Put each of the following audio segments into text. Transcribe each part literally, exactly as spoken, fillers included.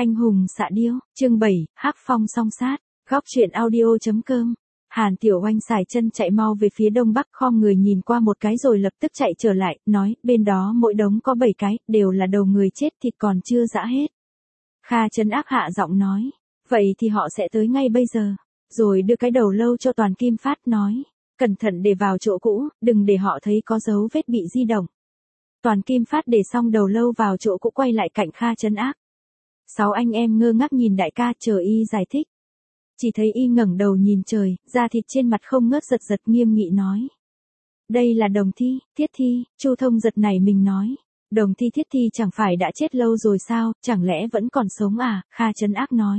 Anh hùng xạ điêu, chương bảy, Hắc Phong song sát, góc truyện audio.com. Hàn Tiểu Oanh xài chân chạy mau về phía đông bắc, khom người nhìn qua một cái rồi lập tức chạy trở lại, nói, bên đó mỗi đống có bảy cái, đều là đầu người chết, thịt còn chưa giã hết. Kha Trấn Ác hạ giọng nói, vậy thì họ sẽ tới ngay bây giờ. Rồi đưa cái đầu lâu cho Toàn Kim Phát, nói, cẩn thận để vào chỗ cũ, đừng để họ thấy có dấu vết bị di động. Toàn Kim Phát để xong đầu lâu vào chỗ cũ, quay lại cạnh Kha Trấn Ác. Sáu anh em ngơ ngác nhìn đại ca, chờ y giải thích. Chỉ thấy y ngẩng đầu nhìn trời, da thịt trên mặt không ngớt giật giật, nghiêm nghị nói. Đây là Đồng Thi, Thiết Thi. Chu Thông giật nảy mình nói. Đồng Thi Thiết Thi chẳng phải đã chết lâu rồi sao, chẳng lẽ vẫn còn sống à? Kha Trấn Ác nói.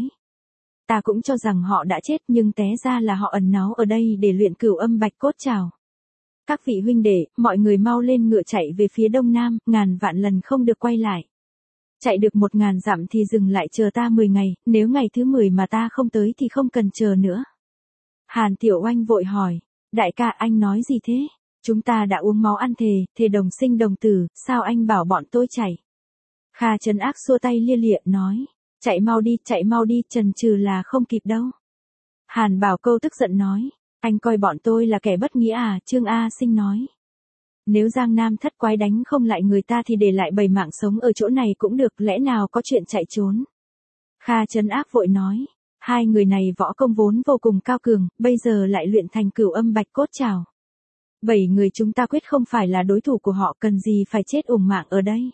Ta cũng cho rằng họ đã chết, nhưng té ra là họ ẩn náu ở đây để luyện cửu âm bạch cốt trảo. Các vị huynh đệ, mọi người mau lên ngựa chạy về phía đông nam, ngàn vạn lần không được quay lại. Chạy được một ngàn dặm thì dừng lại chờ ta mười ngày, nếu ngày thứ mười mà ta không tới thì không cần chờ nữa. Hàn Tiểu Oanh vội hỏi, đại ca anh nói gì thế? Chúng ta đã uống máu ăn thề, thề đồng sinh đồng tử, sao anh bảo bọn tôi chạy? Kha Trấn Ác xua tay lia lịa nói, chạy mau đi, chạy mau đi, chần chừ là không kịp đâu. Hàn Bảo Câu tức giận nói, anh coi bọn tôi là kẻ bất nghĩa à? Trương A Sinh nói. Nếu Giang Nam thất quái đánh không lại người ta thì để lại bầy mạng sống ở chỗ này cũng được, lẽ nào có chuyện chạy trốn. Kha Trấn Ác vội nói, hai người này võ công vốn vô cùng cao cường, bây giờ lại luyện thành cửu âm bạch cốt trảo. Bảy người chúng ta quyết không phải là đối thủ của họ, cần gì phải chết uổng mạng ở đây.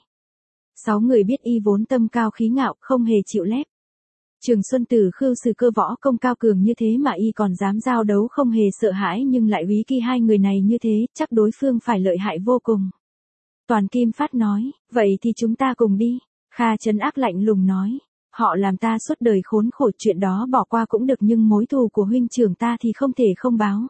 Sáu người biết y vốn tâm cao khí ngạo, không hề chịu lép. Trường Xuân Tử Khưu Sử Cơ võ công cao cường như thế mà y còn dám giao đấu không hề sợ hãi, nhưng lại úy kỳ hai người này như thế, chắc đối phương phải lợi hại vô cùng. Toàn Kim Phát nói, vậy thì chúng ta cùng đi. Kha Trấn Ác lạnh lùng nói, họ làm ta suốt đời khốn khổ, chuyện đó bỏ qua cũng được, nhưng mối thù của huynh trưởng ta thì không thể không báo.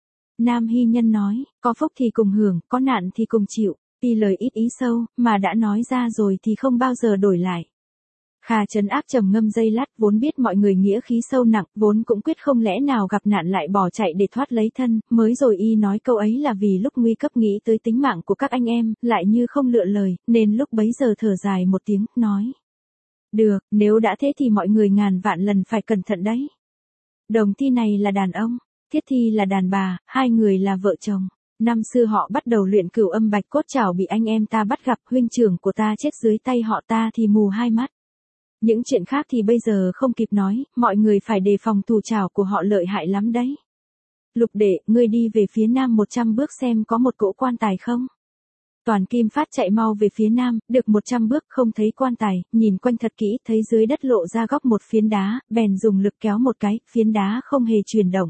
Nam Hy Nhân nói, có phúc thì cùng hưởng, có nạn thì cùng chịu. Y lời ít ý sâu, mà đã nói ra rồi thì không bao giờ đổi lại. Kha Trấn Ác trầm ngâm giây lát, vốn biết mọi người nghĩa khí sâu nặng, vốn cũng quyết không lẽ nào gặp nạn lại bỏ chạy để thoát lấy thân, mới rồi y nói câu ấy là vì lúc nguy cấp nghĩ tới tính mạng của các anh em, lại như không lựa lời, nên lúc bấy giờ thở dài một tiếng, nói. Được, nếu đã thế thì mọi người ngàn vạn lần phải cẩn thận đấy. Đồng Thi này là đàn ông, Thiết Thi là đàn bà, hai người là vợ chồng. Năm xưa họ bắt đầu luyện cửu âm bạch cốt trảo bị anh em ta bắt gặp, huynh trưởng của ta chết dưới tay họ, ta thì mù hai mắt. Những chuyện khác thì bây giờ không kịp nói, mọi người phải đề phòng thủ trảo của họ lợi hại lắm đấy. Lục đệ, ngươi đi về phía nam một trăm bước xem có một cỗ quan tài không? Toàn Kim Phát chạy mau về phía nam, được một trăm bước không thấy quan tài, nhìn quanh thật kỹ, thấy dưới đất lộ ra góc một phiến đá, bèn dùng lực kéo một cái, phiến đá không hề chuyển động.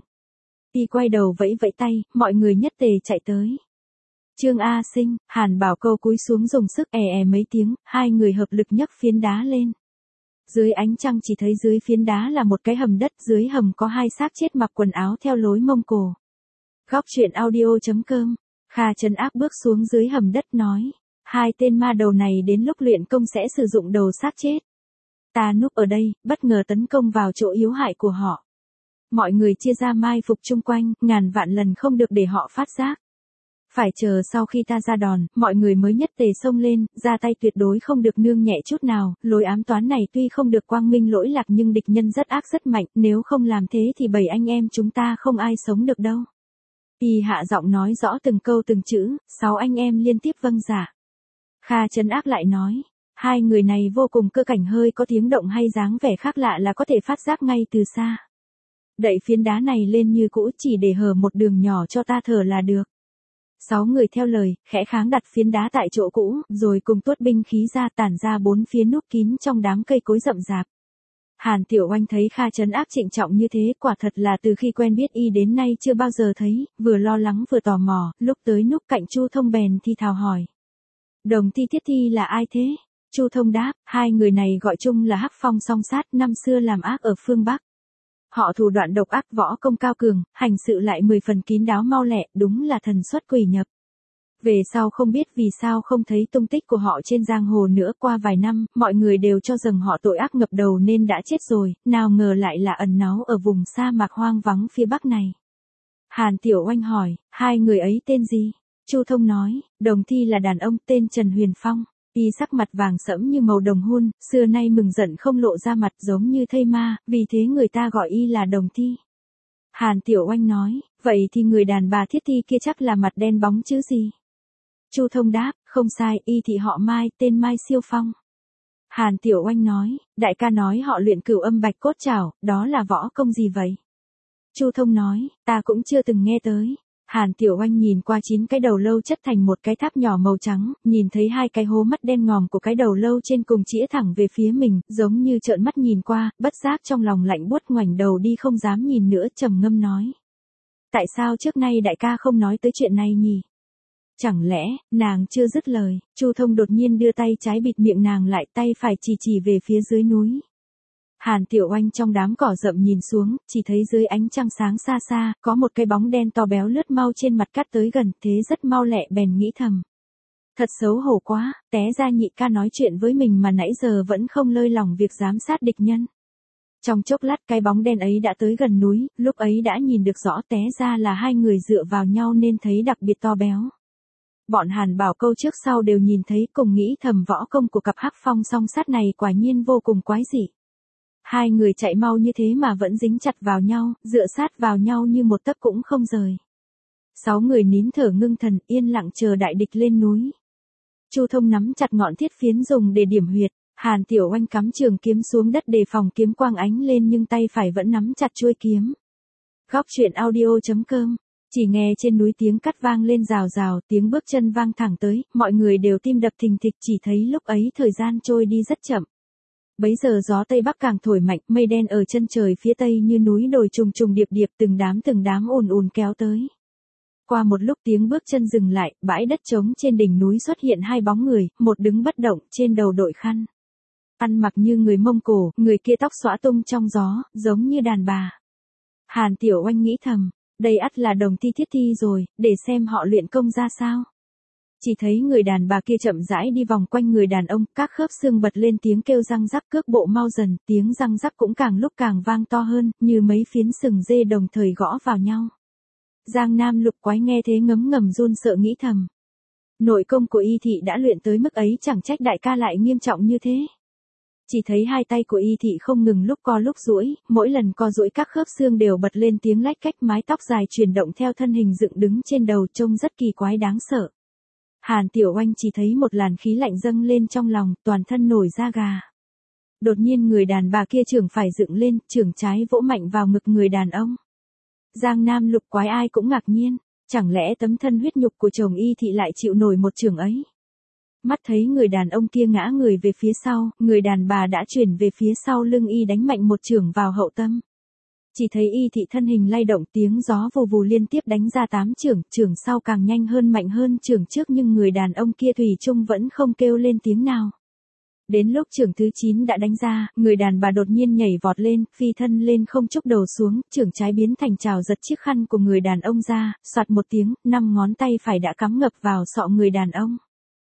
Y quay đầu vẫy vẫy tay, mọi người nhất tề chạy tới. Trương A Sinh, Hàn Bảo Câu cúi xuống dùng sức è è mấy tiếng, hai người hợp lực nhấc phiến đá lên. Dưới ánh trăng chỉ thấy dưới phiến đá là một cái hầm đất, dưới hầm có hai xác chết mặc quần áo theo lối Mông Cổ. Góc truyện audio.com. Kha Trấn Ác bước xuống dưới hầm đất nói, hai tên ma đầu này đến lúc luyện công sẽ sử dụng đầu xác chết. Ta núp ở đây, bất ngờ tấn công vào chỗ yếu hại của họ. Mọi người chia ra mai phục chung quanh, ngàn vạn lần không được để họ phát giác. Phải chờ sau khi ta ra đòn, mọi người mới nhất tề xông lên, ra tay tuyệt đối không được nương nhẹ chút nào, lối ám toán này tuy không được quang minh lỗi lạc nhưng địch nhân rất ác rất mạnh, nếu không làm thế thì bảy anh em chúng ta không ai sống được đâu. Y hạ giọng nói rõ từng câu từng chữ, sáu anh em liên tiếp vâng dạ. Kha Trấn Ác lại nói, hai người này vô cùng cơ cảnh, hơi có tiếng động hay dáng vẻ khác lạ là có thể phát giác ngay từ xa. Đậy phiến đá này lên như cũ, chỉ để hở một đường nhỏ cho ta thở là được. Sáu người theo lời, khẽ kháng đặt phiến đá tại chỗ cũ, rồi cùng tuốt binh khí ra, tản ra bốn phía núp kín trong đám cây cối rậm rạp. Hàn Tiểu Oanh thấy Kha Trấn Ác trịnh trọng như thế, quả thật là từ khi quen biết y đến nay chưa bao giờ thấy, vừa lo lắng vừa tò mò, lúc tới núp cạnh Chu Thông bèn thì thào hỏi. Đồng Thi Thiết Thi là ai thế? Chu Thông đáp, hai người này gọi chung là Hắc Phong song sát, năm xưa làm ác ở phương Bắc. Họ thủ đoạn độc ác, võ công cao cường, hành sự lại mười phần kín đáo mau lẹ, đúng là thần xuất quỷ nhập. Về sau không biết vì sao không thấy tung tích của họ trên giang hồ nữa, qua vài năm, mọi người đều cho rằng họ tội ác ngập đầu nên đã chết rồi, nào ngờ lại là ẩn náu ở vùng sa mạc hoang vắng phía bắc này. Hàn Tiểu Oanh hỏi, hai người ấy tên gì? Chu Thông nói, Đồng Thi là đàn ông, tên Trần Huyền Phong. Y sắc mặt vàng sẫm như màu đồng hun, xưa nay mừng giận không lộ ra mặt giống như thây ma, vì thế người ta gọi y là Đồng Thi. Hàn Tiểu Oanh nói, vậy thì người đàn bà Thiết Thi kia chắc là mặt đen bóng chứ gì? Chu Thông đáp, không sai, y thị họ Mai, tên Mai Siêu Phong. Hàn Tiểu Oanh nói, đại ca nói họ luyện cửu âm bạch cốt trảo, đó là võ công gì vậy? Chu Thông nói, ta cũng chưa từng nghe tới. Hàn Tiểu Oanh nhìn qua chín cái đầu lâu chất thành một cái tháp nhỏ màu trắng, nhìn thấy hai cái hố mắt đen ngòm của cái đầu lâu trên cùng chĩa thẳng về phía mình, giống như trợn mắt nhìn qua, bất giác trong lòng lạnh buốt, ngoảnh đầu đi không dám nhìn nữa, trầm ngâm nói. Tại sao trước nay đại ca không nói tới chuyện này nhỉ? Chẳng lẽ, nàng chưa dứt lời, Chu Thông đột nhiên đưa tay trái bịt miệng nàng lại, tay phải chỉ chỉ về phía dưới núi. Hàn Tiểu Oanh trong đám cỏ rậm nhìn xuống, chỉ thấy dưới ánh trăng sáng xa xa, có một cái bóng đen to béo lướt mau trên mặt cát tới gần, thế rất mau lẹ bèn nghĩ thầm. Thật xấu hổ quá, té ra nhị ca nói chuyện với mình mà nãy giờ vẫn không lơi lỏng việc giám sát địch nhân. Trong chốc lát cái bóng đen ấy đã tới gần núi, lúc ấy đã nhìn được rõ té ra là hai người dựa vào nhau nên thấy đặc biệt to béo. Bọn Hàn Bảo Câu trước sau đều nhìn thấy, cùng nghĩ thầm võ công của cặp hắc phong song sát này quả nhiên vô cùng quái dị. Hai người chạy mau như thế mà vẫn dính chặt vào nhau, dựa sát vào nhau như một tấc cũng không rời. Sáu người nín thở ngưng thần, yên lặng chờ đại địch lên núi. Chu Thông nắm chặt ngọn thiết phiến dùng để điểm huyệt, Hàn Tiểu Oanh cắm trường kiếm xuống đất đề phòng kiếm quang ánh lên nhưng tay phải vẫn nắm chặt chuôi kiếm. Góc truyện audio chấm com. Chỉ nghe trên núi tiếng cắt vang lên rào rào, tiếng bước chân vang thẳng tới, mọi người đều tim đập thình thịch, chỉ thấy lúc ấy thời gian trôi đi rất chậm. Bấy giờ gió Tây Bắc càng thổi mạnh, mây đen ở chân trời phía Tây như núi đồi trùng trùng điệp điệp, từng đám từng đám ùn ùn kéo tới. Qua một lúc tiếng bước chân dừng lại, bãi đất trống trên đỉnh núi xuất hiện hai bóng người, một đứng bất động, trên đầu đội khăn. Ăn mặc như người Mông Cổ, người kia tóc xõa tung trong gió, giống như đàn bà. Hàn Tiểu Oanh nghĩ thầm, đây ắt là Đồng Thi Thiết Thi rồi, để xem họ luyện công ra sao. Chỉ thấy người đàn bà kia chậm rãi đi vòng quanh người đàn ông, các khớp xương bật lên tiếng kêu răng rắc, cước bộ mau dần, tiếng răng rắc cũng càng lúc càng vang to hơn, như mấy phiến sừng dê đồng thời gõ vào nhau. Giang Nam Lục Quái nghe thế ngấm ngầm run sợ nghĩ thầm. Nội công của y thị đã luyện tới mức ấy, chẳng trách đại ca lại nghiêm trọng như thế. Chỉ thấy hai tay của y thị không ngừng lúc co lúc duỗi, mỗi lần co duỗi các khớp xương đều bật lên tiếng lách cách, mái tóc dài chuyển động theo thân hình dựng đứng trên đầu, trông rất kỳ quái đáng sợ. Hàn Tiểu Oanh chỉ thấy một làn khí lạnh dâng lên trong lòng, toàn thân nổi da gà. Đột nhiên người đàn bà kia chưởng phải dựng lên, chưởng trái vỗ mạnh vào ngực người đàn ông. Giang Nam Lục Quái ai cũng ngạc nhiên, chẳng lẽ tấm thân huyết nhục của chồng y thị lại chịu nổi một chưởng ấy. Mắt thấy người đàn ông kia ngã người về phía sau, người đàn bà đã chuyển về phía sau lưng y đánh mạnh một chưởng vào hậu tâm. Chỉ thấy y thị thân hình lay động, tiếng gió vù vù liên tiếp đánh ra tám chưởng, chưởng sau càng nhanh hơn mạnh hơn chưởng trước nhưng người đàn ông kia thủy chung vẫn không kêu lên tiếng nào. Đến lúc chưởng thứ chín đã đánh ra, người đàn bà đột nhiên nhảy vọt lên, phi thân lên không chúc đầu xuống, chưởng trái biến thành trào giật chiếc khăn của người đàn ông ra, soạt một tiếng, năm ngón tay phải đã cắm ngập vào sọ người đàn ông.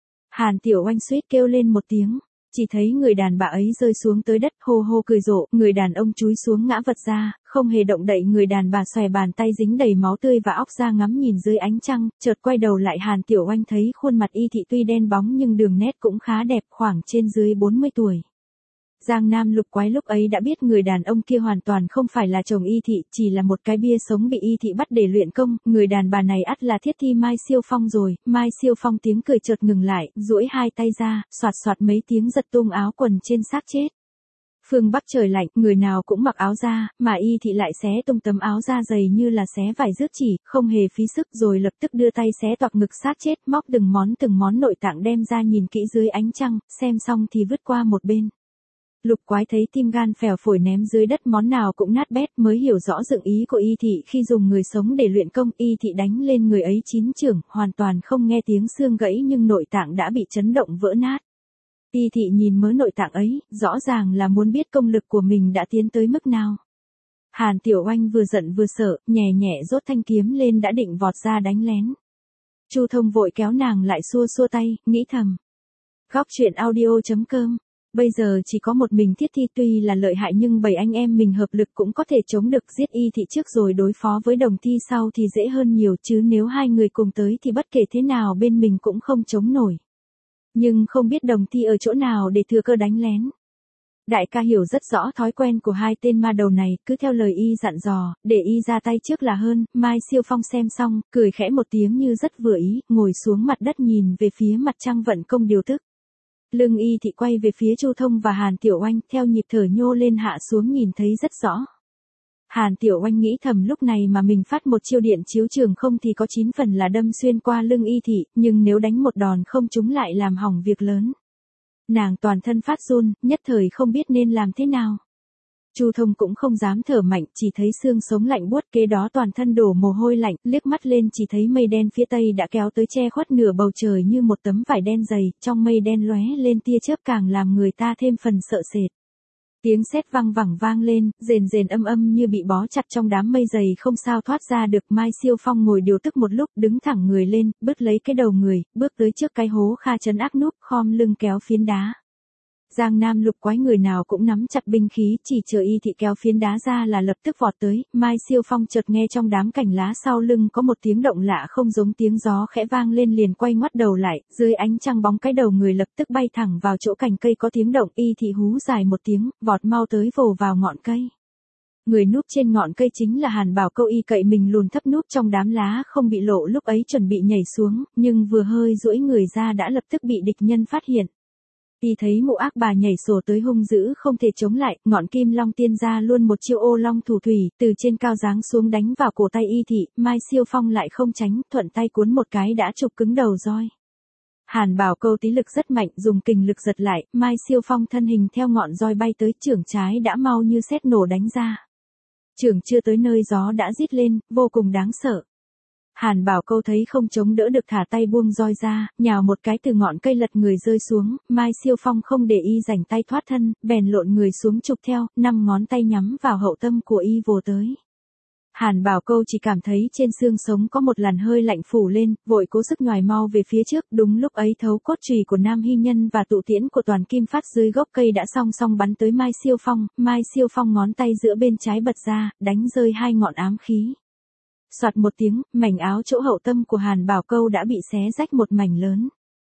Hàn Tiểu Oanh suýt kêu lên một tiếng, chỉ thấy người đàn bà ấy rơi xuống tới đất, hô hô cười rộ, người đàn ông chúi xuống ngã vật ra, không hề động đậy, người đàn bà xòe bàn tay dính đầy máu tươi và óc ra ngắm nhìn dưới ánh trăng, chợt quay đầu lại Hàn Tiểu Oanh thấy khuôn mặt y thị tuy đen bóng nhưng đường nét cũng khá đẹp, khoảng trên dưới bốn mươi tuổi. Giang Nam Lục Quái lúc ấy đã biết người đàn ông kia hoàn toàn không phải là chồng y thị, chỉ là một cái bia sống bị y thị bắt để luyện công, người đàn bà này ắt là Thiết Thi Mai Siêu Phong rồi. Mai Siêu Phong tiếng cười chợt ngừng lại, duỗi hai tay ra, xoạt xoạt mấy tiếng giật tung áo quần trên xác chết. Phương Bắc trời lạnh, người nào cũng mặc áo da, mà y thị lại xé tung tấm áo da dày như là xé vải rước chỉ, không hề phí sức, rồi lập tức đưa tay xé toạc ngực xác chết, móc từng món từng món nội tạng đem ra nhìn kỹ dưới ánh trăng, xem xong thì vứt qua một bên. Lục Quái thấy tim gan phèo phổi ném dưới đất món nào cũng nát bét, mới hiểu rõ dụng ý của y thị khi dùng người sống để luyện công. Y thị đánh lên người ấy chín chưởng, hoàn toàn không nghe tiếng xương gãy nhưng nội tạng đã bị chấn động vỡ nát. Y thị nhìn mớ nội tạng ấy, rõ ràng là muốn biết công lực của mình đã tiến tới mức nào. Hàn Tiểu Oanh vừa giận vừa sợ, nhẹ nhẹ rốt thanh kiếm lên đã định vọt ra đánh lén. Chu Thông vội kéo nàng lại xua xua tay, nghĩ thầm. Góc truyện audio chấm com. Bây giờ chỉ có một mình Thiết Thi tuy là lợi hại nhưng bảy anh em mình hợp lực cũng có thể chống được, giết y thị trước rồi đối phó với Đồng Thi sau thì dễ hơn nhiều, chứ nếu hai người cùng tới thì bất kể thế nào bên mình cũng không chống nổi. nhưng không biết Đồng Ti ở chỗ nào để thừa cơ đánh lén. Đại ca hiểu rất rõ thói quen của hai tên ma đầu này, cứ theo lời y dặn dò, để y ra tay trước là hơn. Mai Siêu Phong xem xong, cười khẽ một tiếng như rất vừa ý, ngồi xuống mặt đất nhìn về phía mặt trăng vận công điều tức. Lưng y thị quay về phía Chu Thông và Hàn Tiểu Oanh, theo nhịp thở nhô lên hạ xuống nhìn thấy rất rõ. Hàn Tiểu Oanh nghĩ thầm lúc này mà mình phát một chiêu điện chiếu trường không thì có chín phần là đâm xuyên qua lưng y thị, nhưng nếu đánh một đòn không trúng lại làm hỏng việc lớn. Nàng toàn thân phát run, nhất thời không biết nên làm thế nào. Chu Thông cũng không dám thở mạnh, chỉ thấy xương sống lạnh buốt, kế đó toàn thân đổ mồ hôi lạnh, liếc mắt lên chỉ thấy mây đen phía tây đã kéo tới che khuất nửa bầu trời như một tấm vải đen dày, trong mây đen lóe lên tia chớp càng làm người ta thêm phần sợ sệt. Tiếng sét vang vẳng vang lên, rền rền âm âm như bị bó chặt trong đám mây dày không sao thoát ra được. Mai Siêu Phong ngồi điều tức một lúc, đứng thẳng người lên, bứt lấy cái đầu người, bước tới trước cái hố kha trấn ác núp, khom lưng kéo phiến đá. Giang Nam Lục quái người nào cũng nắm chặt binh khí, chỉ chờ y thị kéo phiến đá ra là lập tức vọt tới. Mai Siêu Phong chợt nghe trong đám cành lá sau lưng có một tiếng động lạ không giống tiếng gió khẽ vang lên, liền quay ngoắt đầu lại, dưới ánh trăng bóng cái đầu người lập tức bay thẳng vào chỗ cành cây có tiếng động, y thị hú dài một tiếng, vọt mau tới vồ vào ngọn cây. Người núp trên ngọn cây chính là Hàn Bảo Câu, y cậy mình lùn thấp núp trong đám lá không bị lộ, lúc ấy chuẩn bị nhảy xuống, nhưng vừa hơi duỗi người ra đã lập tức bị địch nhân phát hiện. Y thấy mụ ác bà nhảy sổ tới hung dữ không thể chống lại, ngọn kim long tiên ra luôn một chiêu ô long thủ thủy, từ trên cao giáng xuống đánh vào cổ tay y thị. Mai Siêu Phong lại không tránh, thuận tay cuốn một cái đã chụp cứng đầu roi. Hàn Bảo Câu tí lực rất mạnh, dùng kình lực giật lại, Mai Siêu Phong thân hình theo ngọn roi bay tới, chưởng trái đã mau như sét nổ đánh ra. Chưởng chưa tới nơi gió đã rít lên, vô cùng đáng sợ. Hàn Bảo Câu thấy không chống đỡ được thả tay buông roi ra, nhào một cái từ ngọn cây lật người rơi xuống. Mai Siêu Phong không để y rảnh tay thoát thân, bèn lộn người xuống chụp theo, năm ngón tay nhắm vào hậu tâm của y vồ tới. Hàn Bảo Câu chỉ cảm thấy trên xương sống có một làn hơi lạnh phủ lên, vội cố sức nhoài mau về phía trước. Đúng lúc ấy thấu cốt chùy của Nam Hy Nhân và tụ tiễn của Toàn Kim Phát dưới gốc cây đã song song bắn tới Mai Siêu Phong. Mai Siêu Phong ngón tay giữa bên trái bật ra, đánh rơi hai ngọn ám khí. Soạt một tiếng, mảnh áo chỗ hậu tâm của Hàn Bảo Câu đã bị xé rách một mảnh lớn.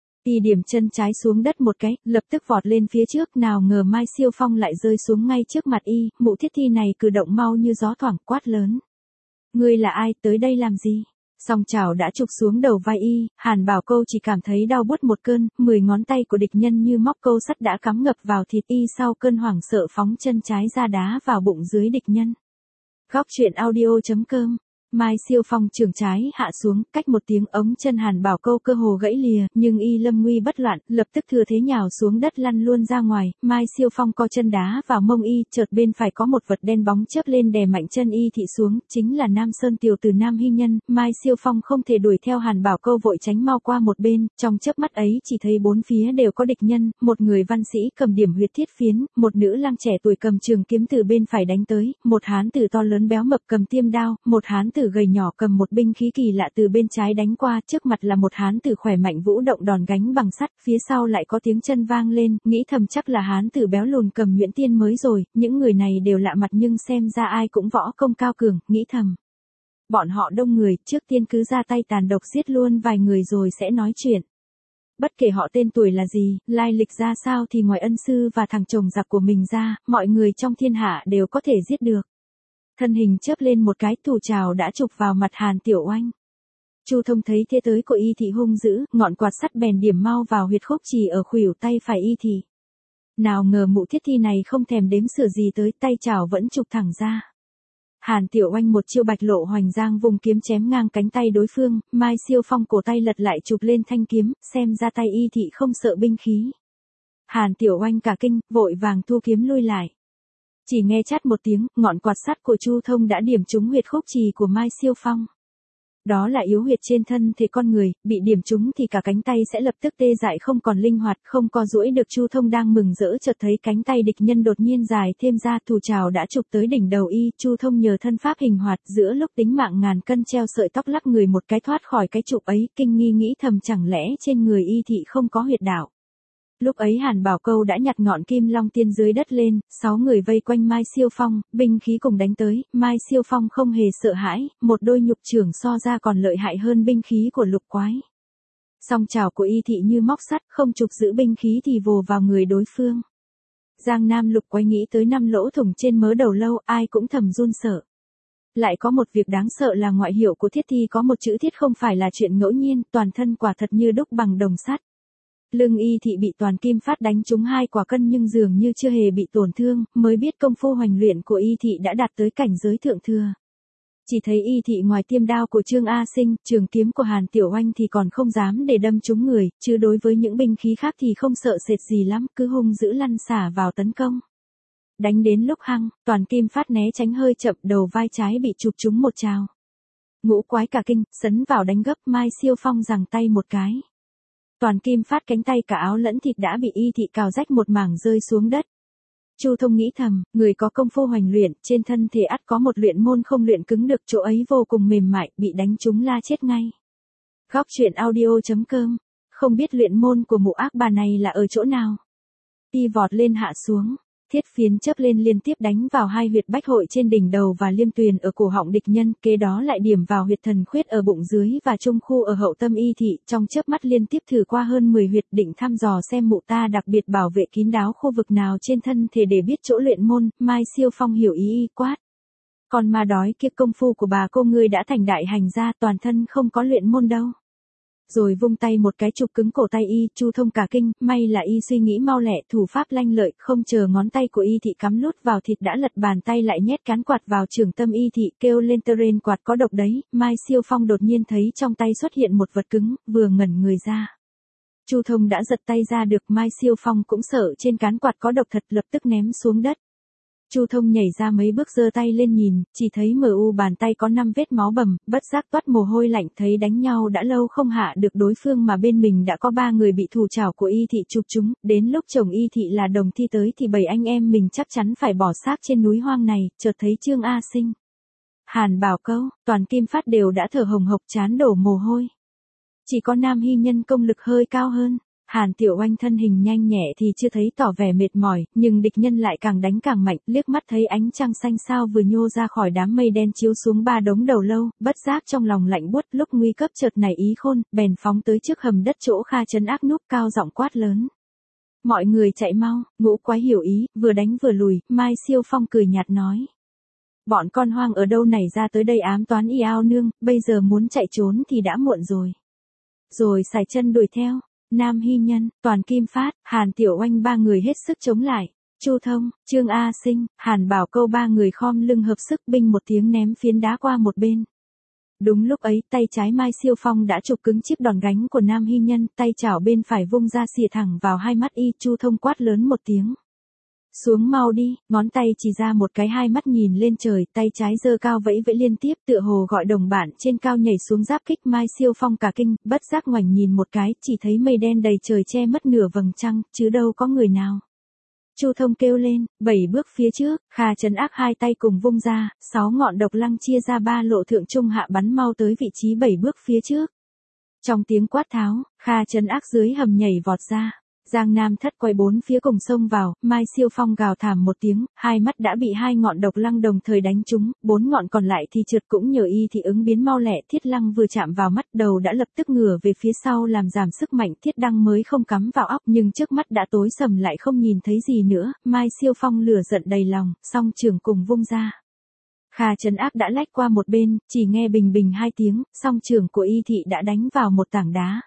Y điểm chân trái xuống đất một cái, lập tức vọt lên phía trước, nào ngờ Mai Siêu Phong lại rơi xuống ngay trước mặt y. Mụ thiết thi này cử động mau như gió thoảng, quát lớn. Ngươi là ai, tới đây làm gì? Song chảo đã chụp xuống đầu vai y, Hàn Bảo Câu chỉ cảm thấy đau buốt một cơn, mười ngón tay của địch nhân như móc câu sắt đã cắm ngập vào thịt y, sau cơn hoảng sợ phóng chân trái ra đá vào bụng dưới địch nhân. Góc truyện audio chấm com. Mai Siêu Phong chưởng trái hạ xuống, cách một tiếng ống chân Hàn Bảo Câu cơ hồ gãy lìa, nhưng y lâm nguy bất loạn, lập tức thừa thế nhào xuống đất lăn luôn ra ngoài. Mai Siêu Phong co chân đá vào mông y, chợt bên phải có một vật đen bóng chớp lên đè mạnh chân y thị xuống, chính là Nam Sơn tiểu tử Nam Hy Nhân. Mai Siêu Phong không thể đuổi theo Hàn Bảo Câu, vội tránh mau qua một bên, trong chớp mắt ấy chỉ thấy bốn phía đều có địch nhân, một người văn sĩ cầm điểm huyệt thiết phiến, một nữ lang trẻ tuổi cầm trường kiếm từ bên phải đánh tới, một hán tử to lớn béo mập cầm tiêm đao, một hán tử gầy nhỏ cầm một binh khí kỳ lạ từ bên trái đánh qua, trước mặt là một hán tử khỏe mạnh vũ động đòn gánh bằng sắt, phía sau lại có tiếng chân vang lên, nghĩ thầm chắc là hán tử béo lùn cầm nhuyễn tiên mới rồi. Những người này đều lạ mặt nhưng xem ra ai cũng võ công cao cường, nghĩ thầm. Bọn họ đông người, trước tiên cứ ra tay tàn độc giết luôn vài người rồi sẽ nói chuyện. Bất kể họ tên tuổi là gì, lai lịch ra sao thì ngoài ân sư và thằng chồng giặc của mình ra, mọi người trong thiên hạ đều có thể giết được. Thân hình chớp lên một cái, thủ trào đã chụp vào mặt Hàn Tiểu Oanh. Chu Thông thấy thế tới của y thị hung dữ, ngọn quạt sắt bèn điểm mau vào huyệt khúc chỉ ở khuỷu tay phải y thị. Nào ngờ mụ thiết thi này không thèm đếm xỉa gì tới, tay chảo vẫn chụp thẳng ra. Hàn Tiểu Oanh một chiêu bạch lộ hoành giang vùng kiếm chém ngang cánh tay đối phương. Mai Siêu Phong cổ tay lật lại chụp lên thanh kiếm, xem ra tay y thị không sợ binh khí. Hàn Tiểu Oanh cả kinh, vội vàng thu kiếm lui lại. Chỉ nghe chát một tiếng, ngọn quạt sắt của Chu Thông đã điểm trúng huyệt khúc trì của Mai Siêu Phong. Đó là yếu huyệt trên thân thể con người, bị điểm trúng thì cả cánh tay sẽ lập tức tê dại không còn linh hoạt, không co duỗi được. Chu Thông đang mừng rỡ chợt thấy cánh tay địch nhân đột nhiên dài thêm ra, thủ trào đã chụp tới đỉnh đầu y. Chu Thông nhờ thân pháp hình hoạt, giữa lúc tính mạng ngàn cân treo sợi tóc lắc người một cái thoát khỏi cái chụp ấy, kinh nghi nghĩ thầm chẳng lẽ trên người y thị không có huyệt đạo. Lúc ấy Hàn Bảo Câu đã nhặt ngọn kim long tiên dưới đất lên, sáu người vây quanh Mai Siêu Phong, binh khí cùng đánh tới. Mai Siêu Phong không hề sợ hãi, một đôi nhục chưởng so ra còn lợi hại hơn binh khí của lục quái. Song chảo của Y thị như móc sắt, không chụp giữ binh khí thì vồ vào người đối phương. Giang Nam Lục quay nghĩ tới năm lỗ thủng trên mớ đầu lâu, ai cũng thầm run sợ. Lại có một việc đáng sợ là ngoại hiệu của Thiết Thi có một chữ thiết không phải là chuyện ngẫu nhiên, toàn thân quả thật như đúc bằng đồng sắt. Lưng Y thị bị Toàn Kim Phát đánh trúng hai quả cân nhưng dường như chưa hề bị tổn thương, mới biết công phu hoành luyện của Y thị đã đạt tới cảnh giới thượng thừa. Chỉ thấy Y thị ngoài tiêm đao của Trương A Sinh, trường kiếm của Hàn Tiểu Oanh thì còn không dám để đâm trúng người, chứ đối với những binh khí khác thì không sợ sệt gì lắm, cứ hung dữ lăn xả vào tấn công. Đánh đến lúc hăng, Toàn Kim Phát né tránh hơi chậm, đầu vai trái bị chụp trúng một trào. Ngũ quái cả kinh, sấn vào đánh gấp, Mai Siêu Phong giằng tay một cái. Toàn Kim Phát cánh tay cả áo lẫn thịt đã bị Y thị cào rách một mảng rơi xuống đất. Chu Thông nghĩ thầm, người có công phu hoành luyện, trên thân thể ắt có một luyện môn không luyện cứng được, chỗ ấy vô cùng mềm mại, bị đánh trúng la chết ngay. Góc truyện audio chấm com, không biết luyện môn của mụ ác bà này là ở chỗ nào. Y vọt lên hạ xuống, thiết phiến chớp lên liên tiếp đánh vào hai huyệt bách hội trên đỉnh đầu và liêm tuyền ở cổ họng địch nhân, kế đó lại điểm vào huyệt thần khuyết ở bụng dưới và trung khu ở hậu tâm Y thị, trong chớp mắt liên tiếp thử qua hơn mười huyệt, định thăm dò xem mụ ta đặc biệt bảo vệ kín đáo khu vực nào trên thân thể để biết chỗ luyện môn. Mai Siêu Phong hiểu ý Y quát: "Còn ma đói kia, công phu của bà cô ngươi đã thành đại hành gia, toàn thân không có luyện môn đâu." Rồi vung tay một cái chụp cứng cổ tay Y. Chu Thông cả kinh, may là Y suy nghĩ mau lẹ, thủ pháp lanh lợi, không chờ ngón tay của Y thị cắm lút vào thịt đã lật bàn tay lại nhét cán quạt vào trưởng tâm Y thị, kêu lên: "Tơ rên, quạt có độc đấy." Mai Siêu Phong đột nhiên thấy trong tay xuất hiện một vật cứng, vừa ngẩn người ra. Chu Thông đã giật tay ra được, Mai Siêu Phong cũng sợ trên cán quạt có độc thật, lập tức ném xuống đất. Chu Thông nhảy ra mấy bước giơ tay lên nhìn, chỉ thấy mờ u bàn tay có năm vết máu bầm, bất giác toát mồ hôi lạnh, thấy đánh nhau đã lâu không hạ được đối phương mà bên mình đã có ba người bị thủ chảo của Y thị chụp chúng, đến lúc chồng Y thị là Đồng Thi tới thì bảy anh em mình chắc chắn phải bỏ xác trên núi hoang này. Chợt thấy Trương A Sinh, Hàn Bảo Câu, Toàn Kim Phát đều đã thở hồng hộc, trán đổ mồ hôi. Chỉ có Nam Hy Nhân công lực hơi cao hơn. Hàn Tiểu Oanh thân hình nhanh nhẹ thì chưa thấy tỏ vẻ mệt mỏi, nhưng địch nhân lại càng đánh càng mạnh, liếc mắt thấy ánh trăng xanh sao vừa nhô ra khỏi đám mây đen chiếu xuống ba đống đầu lâu, bất giác trong lòng lạnh buốt, lúc nguy cấp chợt nảy ý khôn, bèn phóng tới trước hầm đất chỗ Kha Trấn Ác núp, cao giọng quát lớn: "Mọi người chạy mau!" Ngũ quái hiểu ý, vừa đánh vừa lùi. Mai Siêu Phong cười nhạt nói: "Bọn con hoang ở đâu nảy ra tới đây ám toán Y ao nương, bây giờ muốn chạy trốn thì đã muộn rồi." Rồi sải chân đuổi theo. Nam Hy Nhân, Toàn Kim Phát, Hàn Tiểu Oanh ba người hết sức chống lại. Chu Thông, Trương A Sinh, Hàn Bảo Câu ba người khom lưng hợp sức, binh một tiếng ném phiến đá qua một bên. Đúng lúc ấy, tay trái Mai Siêu Phong đã chụp cứng chiếc đòn gánh của Nam Hy Nhân, tay chảo bên phải vung ra xìa thẳng vào hai mắt Y. Chu Thông quát lớn một tiếng: "Xuống mau đi!" Ngón tay chỉ ra một cái, hai mắt nhìn lên trời, tay trái giơ cao vẫy vẫy liên tiếp, tựa hồ gọi đồng bạn trên cao nhảy xuống giáp kích. Mai Siêu Phong cả kinh, bất giác ngoảnh nhìn một cái, chỉ thấy mây đen đầy trời che mất nửa vầng trăng, chứ đâu có người nào. Chu Thông kêu lên: "Bảy bước phía trước!" Kha Trấn Ác hai tay cùng vung ra, sáu ngọn độc lăng chia ra ba lộ, thượng trung hạ bắn mau tới vị trí bảy bước phía trước. Trong tiếng quát tháo, Kha Trấn Ác dưới hầm nhảy vọt ra. Giang Nam Thất quay bốn phía cùng xông vào, Mai Siêu Phong gào thảm một tiếng, hai mắt đã bị hai ngọn độc lăng đồng thời đánh trúng, bốn ngọn còn lại thì trượt, cũng nhờ Y thị ứng biến mau lẹ, thiết lăng vừa chạm vào mắt, đầu đã lập tức ngửa về phía sau làm giảm sức mạnh, thiết đăng mới không cắm vào óc, nhưng trước mắt đã tối sầm lại không nhìn thấy gì nữa. Mai Siêu Phong lửa giận đầy lòng, song trường cùng vung ra. Kha Trấn Ác đã lách qua một bên, chỉ nghe bình bình hai tiếng, song trường của Y thị đã đánh vào một tảng đá.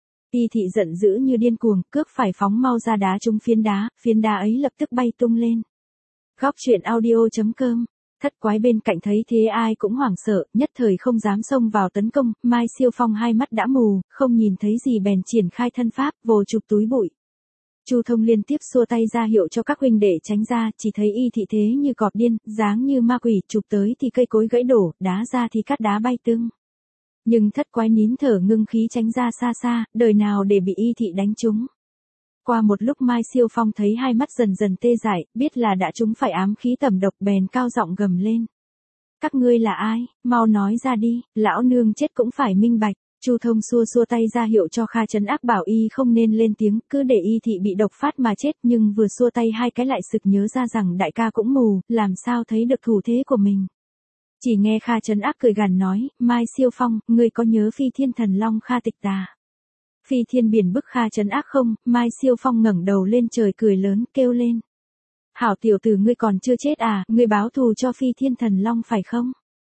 Y thị giận dữ như điên cuồng, cước phải phóng mau ra đá trúng phiến đá, phiến đá ấy lập tức bay tung lên. Góc truyện audio chấm com. Thất quái bên cạnh thấy thế ai cũng hoảng sợ, nhất thời không dám xông vào tấn công. Mai Siêu Phong hai mắt đã mù, không nhìn thấy gì bèn triển khai thân pháp, vồ chụp túi bụi. Chu Thông liên tiếp xua tay ra hiệu cho các huynh đệ tránh ra, chỉ thấy Y thị thế như cọp điên, dáng như ma quỷ, chụp tới thì cây cối gãy đổ, đá ra thì cát đá bay tưng. Nhưng thất quái nín thở ngưng khí tránh ra xa xa, đời nào để bị Y thị đánh trúng. Qua một lúc Mai Siêu Phong thấy hai mắt dần dần tê dại, biết là đã trúng phải ám khí tẩm độc, bèn cao giọng gầm lên: "Các ngươi là ai, mau nói ra đi, lão nương chết cũng phải minh bạch." Chu Thông xua xua tay ra hiệu cho Kha Trấn Ác bảo Y không nên lên tiếng, cứ để Y thị bị độc phát mà chết, nhưng vừa xua tay hai cái lại sực nhớ ra rằng đại ca cũng mù, làm sao thấy được thủ thế của mình. Chỉ nghe Kha Trấn Ác cười gằn nói: "Mai Siêu Phong, ngươi có nhớ Phi Thiên Thần Long Kha Tịch Tà Phi thiên biển bức Kha Trấn Ác không, Mai Siêu Phong ngẩng đầu lên trời cười lớn, kêu lên. Hảo tiểu tử ngươi còn chưa chết à, ngươi báo thù cho Phi Thiên Thần Long phải không?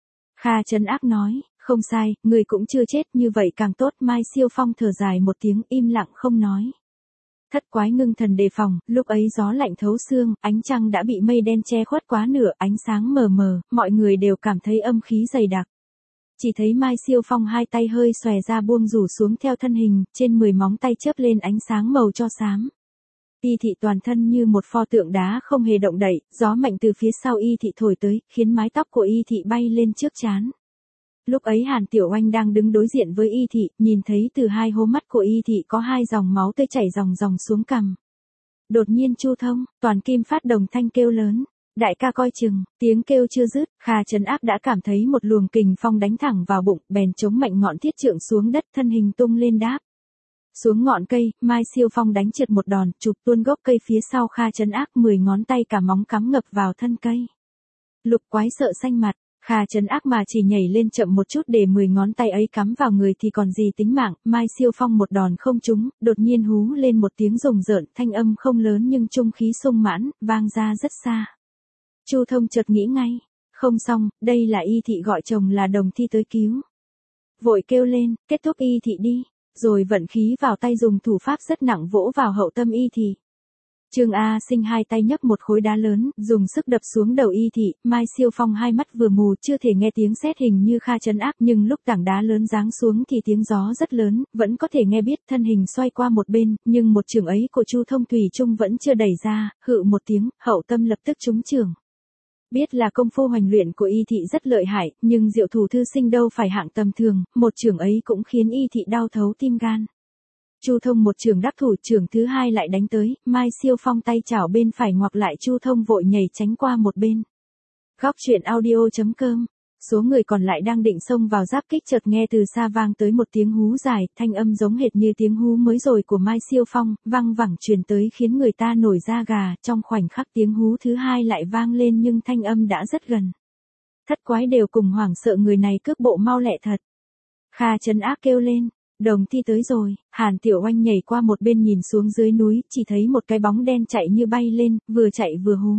Kha Trấn Ác nói, không sai, ngươi cũng chưa chết, như vậy càng tốt. Mai Siêu Phong thở dài một tiếng, im lặng không nói. Thất quái ngưng thần đề phòng, lúc ấy gió lạnh thấu xương, ánh trăng đã bị mây đen che khuất quá nửa, ánh sáng mờ mờ, mọi người đều cảm thấy âm khí dày đặc. Chỉ thấy Mai Siêu Phong hai tay hơi xòe ra buông rủ xuống theo thân hình, trên mười móng tay chớp lên ánh sáng màu cho xám. Y thị toàn thân như một pho tượng đá không hề động đậy, gió mạnh từ phía sau Y thị thổi tới, khiến mái tóc của Y thị bay lên trước trán. Lúc ấy Hàn Tiểu Oanh đang đứng đối diện với Y thị, nhìn thấy từ hai hố mắt của Y thị có hai dòng máu tươi chảy ròng ròng xuống cằm. Đột nhiên Chu Thông, Toàn Kim Phát đồng thanh kêu lớn. Đại ca coi chừng, tiếng kêu chưa dứt, Kha Trấn Ác đã cảm thấy một luồng kình phong đánh thẳng vào bụng, bèn chống mạnh ngọn thiết trượng xuống đất, thân hình tung lên đáp. Xuống ngọn cây, Mai Siêu Phong đánh trượt một đòn, chụp tuôn gốc cây phía sau Kha Trấn Ác, mười ngón tay cả móng cắm ngập vào thân cây. Lục quái sợ xanh mặt, Kha Trấn Ác mà chỉ nhảy lên chậm một chút để mười ngón tay ấy cắm vào người thì còn gì tính mạng. Mai Siêu Phong một đòn không trúng, đột nhiên hú lên một tiếng rùng rợn, thanh âm không lớn nhưng trung khí sung mãn, vang ra rất xa. Chu Thông chợt nghĩ ngay, không xong, đây là Y thị gọi chồng là Đồng Thi tới cứu. Vội kêu lên, kết thúc Y thị đi, rồi vận khí vào tay dùng thủ pháp rất nặng vỗ vào hậu tâm Y thị. Trương A Sinh hai tay nhấc một khối đá lớn, dùng sức đập xuống đầu Y thị. Mai Siêu Phong hai mắt vừa mù, chưa thể nghe tiếng sét hình như Kha Trấn Ác, nhưng lúc tảng đá lớn giáng xuống thì tiếng gió rất lớn, vẫn có thể nghe biết. Thân hình xoay qua một bên, nhưng một chưởng ấy của Chu Thông thủy chung vẫn chưa đẩy ra, hự một tiếng, hậu tâm lập tức trúng chưởng. Biết là công phu hoành luyện của Y thị rất lợi hại, nhưng Diệu Thủ thư sinh đâu phải hạng tầm thường, một chưởng ấy cũng khiến Y thị đau thấu tim gan. Chu Thông một chưởng đắc thủ, chưởng thứ hai lại đánh tới, Mai Siêu Phong tay chảo bên phải ngoặc lại, Chu Thông vội nhảy tránh qua một bên. Góc truyện audio chấm com. Số người còn lại đang định xông vào giáp kích, chợt nghe từ xa vang tới một tiếng hú dài, thanh âm giống hệt như tiếng hú mới rồi của Mai Siêu Phong, văng vẳng truyền tới khiến người ta nổi da gà. Trong khoảnh khắc tiếng hú thứ hai lại vang lên nhưng thanh âm đã rất gần. Thất quái đều cùng hoảng sợ, người này cước bộ mau lẹ thật. Kha Trấn Ác kêu lên. Đồng Thi tới rồi. Hàn Tiểu Oanh nhảy qua một bên nhìn xuống dưới núi, chỉ thấy một cái bóng đen chạy như bay lên, vừa chạy vừa hú.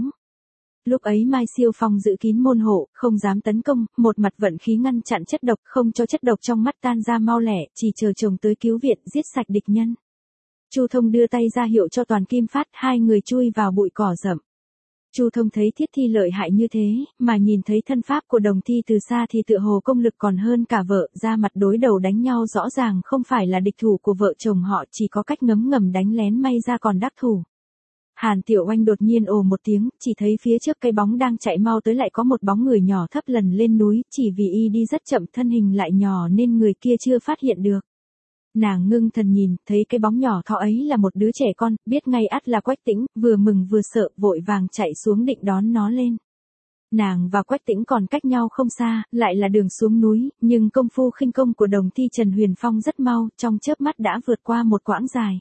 Lúc ấy Mai Siêu Phong giữ kín môn hộ, không dám tấn công, một mặt vận khí ngăn chặn chất độc, không cho chất độc trong mắt tan ra mau lẹ, chỉ chờ chồng tới cứu viện, giết sạch địch nhân. Chu Thông đưa tay ra hiệu cho Toàn Kim Phát, hai người chui vào bụi cỏ rậm. Chu Thông thấy Thiết Thi lợi hại như thế, mà nhìn thấy thân pháp của Đồng Thi từ xa thì tựa hồ công lực còn hơn cả vợ, ra mặt đối đầu đánh nhau rõ ràng không phải là địch thủ của vợ chồng họ, chỉ có cách ngấm ngầm đánh lén, may ra còn đắc thủ. Hàn Tiểu Oanh đột nhiên ồ một tiếng, chỉ thấy phía trước cái bóng đang chạy mau tới lại có một bóng người nhỏ thấp lần lên núi, chỉ vì y đi rất chậm, thân hình lại nhỏ nên người kia chưa phát hiện được. Nàng ngưng thần nhìn, thấy cái bóng nhỏ thó ấy là một đứa trẻ con, biết ngay ắt là Quách Tĩnh, vừa mừng vừa sợ, vội vàng chạy xuống định đón nó lên. Nàng và Quách Tĩnh còn cách nhau không xa, lại là đường xuống núi, nhưng công phu khinh công của Đồng Thi Trần Huyền Phong rất mau, trong chớp mắt đã vượt qua một quãng dài.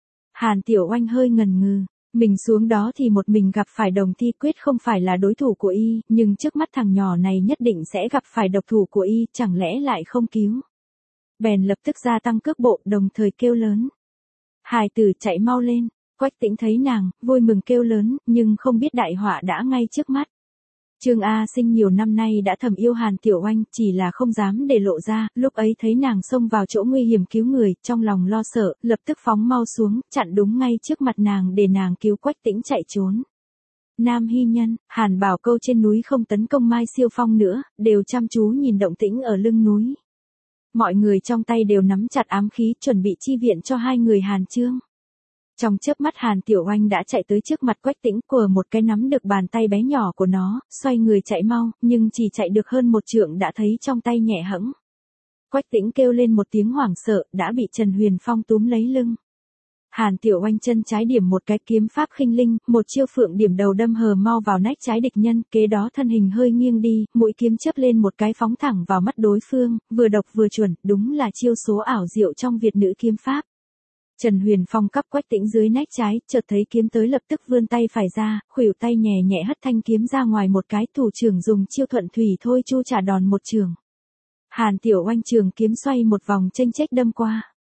Hàn Tiểu Oanh hơi ngần ngừ, mình xuống đó thì một mình gặp phải Đồng Thi, quyết không phải là đối thủ của y, nhưng trước mắt thằng nhỏ này nhất định sẽ gặp phải độc thủ của y, chẳng lẽ lại không cứu. Bèn lập tức gia tăng cước bộ, đồng thời kêu lớn. Hài tử chạy mau lên. Quách Tĩnh thấy nàng, vui mừng kêu lớn, nhưng không biết đại họa đã ngay trước mắt. Trương A Sinh nhiều năm nay đã thầm yêu Hàn Tiểu Oanh, chỉ là không dám để lộ ra, lúc ấy thấy nàng xông vào chỗ nguy hiểm cứu người, trong lòng lo sợ, lập tức phóng mau xuống, chặn đúng ngay trước mặt nàng để nàng cứu Quách Tĩnh chạy trốn. Nam Hy Nhân, Hàn Bảo Câu trên núi không tấn công Mai Siêu Phong nữa, đều chăm chú nhìn động tĩnh ở lưng núi. Mọi người trong tay đều nắm chặt ám khí, chuẩn bị chi viện cho hai người Hàn Trương. Trong chớp mắt Hàn Tiểu Oanh đã chạy tới trước mặt Quách Tĩnh, cùa một cái nắm được bàn tay bé nhỏ của nó, xoay người chạy mau, nhưng chỉ chạy được hơn một trượng đã thấy trong tay nhẹ hẫng. Quách Tĩnh kêu lên một tiếng hoảng sợ, đã bị Trần Huyền Phong túm lấy lưng. Hàn Tiểu Oanh chân trái điểm một cái kiếm pháp khinh linh, một chiêu phượng điểm đầu đâm hờ mau vào nách trái địch nhân, kế đó thân hình hơi nghiêng đi, mũi kiếm chớp lên một cái phóng thẳng vào mắt đối phương, vừa độc vừa chuẩn, đúng là chiêu số ảo diệu trong Việt nữ kiếm pháp. Trần Huyền Phong cắp Quách Tĩnh dưới nách trái, chợt thấy kiếm tới lập tức vươn tay phải ra, khuỷu tay nhẹ nhẹ hất thanh kiếm ra ngoài một cái, thủ trưởng dùng chiêu thuận thủy thôi chu trả đòn một trường. Hàn Tiểu Oanh trường kiếm xoay một vòng chênh chếch đâm qua.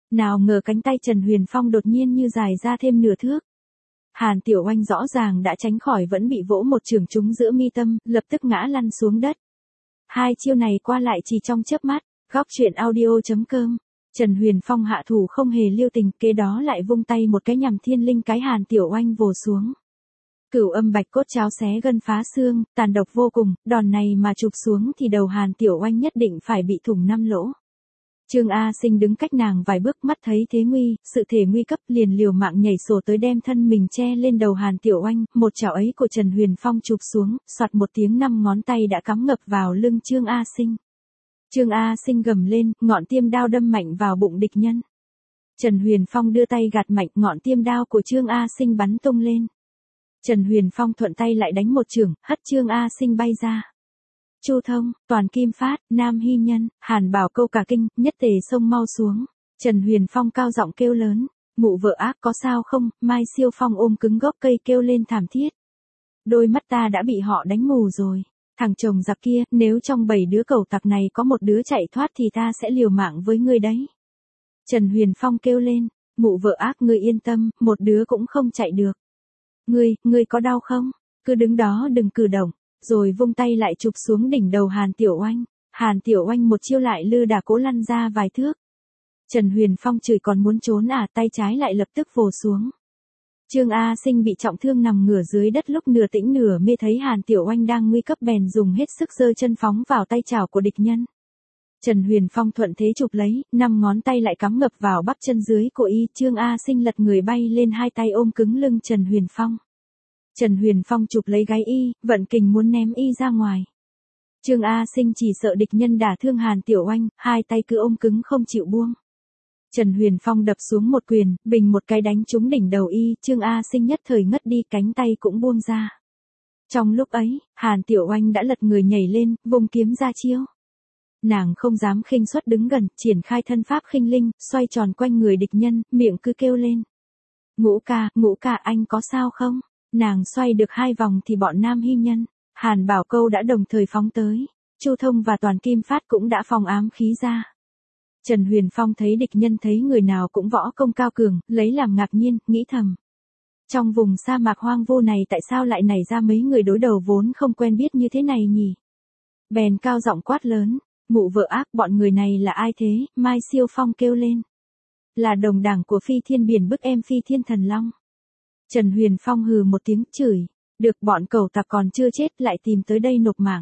Nào ngờ cánh tay Trần Huyền Phong đột nhiên như dài ra thêm nửa thước. Hàn Tiểu Oanh rõ ràng đã tránh khỏi vẫn bị vỗ một chưởng trúng giữa mi tâm, lập tức ngã lăn xuống đất. Hai chiêu này qua lại chỉ trong chớp mắt. Góc truyện audio chấm com. Trần Huyền Phong hạ thủ không hề lưu tình, kế đó lại vung tay một cái nhằm thiên linh cái Hàn Tiểu Oanh vồ xuống. Cửu âm bạch cốt cháo xé gân phá xương, tàn độc vô cùng, đòn này mà chụp xuống thì đầu Hàn Tiểu Oanh nhất định phải bị thủng năm lỗ. Trương A Sinh đứng cách nàng vài bước, mắt thấy thế nguy, sự thể nguy cấp, liền liều mạng nhảy sổ tới đem thân mình che lên đầu Hàn Tiểu Oanh, một chảo ấy của Trần Huyền Phong chụp xuống, soạt một tiếng, năm ngón tay đã cắm ngập vào lưng Trương A Sinh. Trương A Sinh gầm lên, ngọn tiêm đao đâm mạnh vào bụng địch nhân. Trần Huyền Phong đưa tay gạt mạnh, ngọn tiêm đao của Trương A Sinh bắn tung lên. Trần Huyền Phong thuận tay lại đánh một chưởng, hất Trương A Sinh bay ra. Chu Thông, Toàn Kim Phát, Nam Hy Nhân, Hàn Bảo Câu cả kinh, nhất tề xông mau xuống. Trần Huyền Phong cao giọng kêu lớn, mụ vợ ác có sao không? Mai Siêu Phong ôm cứng gốc cây kêu lên thảm thiết. Đôi mắt ta đã bị họ đánh mù rồi. Thằng chồng giặc kia, nếu trong bảy đứa cẩu tặc này có một đứa chạy thoát thì ta sẽ liều mạng với ngươi đấy. Trần Huyền Phong kêu lên, mụ vợ ác ngươi yên tâm, một đứa cũng không chạy được. Ngươi, ngươi có đau không? Cứ đứng đó đừng cử động. Rồi vung tay lại chụp xuống đỉnh đầu Hàn Tiểu Oanh. Hàn Tiểu Oanh một chiêu lại lư đà cố lăn ra vài thước. Trần Huyền Phong chửi còn muốn trốn à, tay trái lại lập tức vồ xuống. Trương A Sinh bị trọng thương nằm ngửa dưới đất, lúc nửa tĩnh nửa mê thấy Hàn Tiểu Oanh đang nguy cấp bèn dùng hết sức giơ chân phóng vào tay chảo của địch nhân. Trần Huyền Phong thuận thế chụp lấy, năm ngón tay lại cắm ngập vào bắp chân dưới của y. Trương A Sinh lật người bay lên, hai tay ôm cứng lưng Trần Huyền Phong. Trần Huyền Phong chụp lấy gáy y, vận kình muốn ném y ra ngoài. Trương A Sinh chỉ sợ địch nhân đả thương Hàn Tiểu Oanh, hai tay cứ ôm cứng không chịu buông. Trần Huyền Phong đập xuống một quyền, bình một cái đánh trúng đỉnh đầu y, Trương A Sinh nhất thời ngất đi, cánh tay cũng buông ra. Trong lúc ấy, Hàn Tiểu Oanh đã lật người nhảy lên, vùng kiếm ra chiêu. Nàng không dám khinh suất đứng gần, triển khai thân pháp khinh linh, xoay tròn quanh người địch nhân, miệng cứ kêu lên. Ngũ ca, ngũ ca anh có sao không? Nàng xoay được hai vòng thì bọn Nam Hy Nhân, Hàn Bảo Câu đã đồng thời phóng tới. Chu Thông và Toàn Kim Phát cũng đã phong ám khí ra. Trần Huyền Phong thấy địch nhân thấy người nào cũng võ công cao cường, lấy làm ngạc nhiên, nghĩ thầm. Trong vùng sa mạc hoang vô này tại sao lại nảy ra mấy người đối đầu vốn không quen biết như thế này nhỉ? Bèn cao giọng quát lớn, mụ vợ ác, bọn người này là ai thế? Mai Siêu Phong kêu lên. Là đồng đảng của Phi Thiên Biển bức em Phi Thiên Thần Long. Trần Huyền Phong hừ một tiếng chửi, được bọn cẩu tặc còn chưa chết lại tìm tới đây nộp mạng.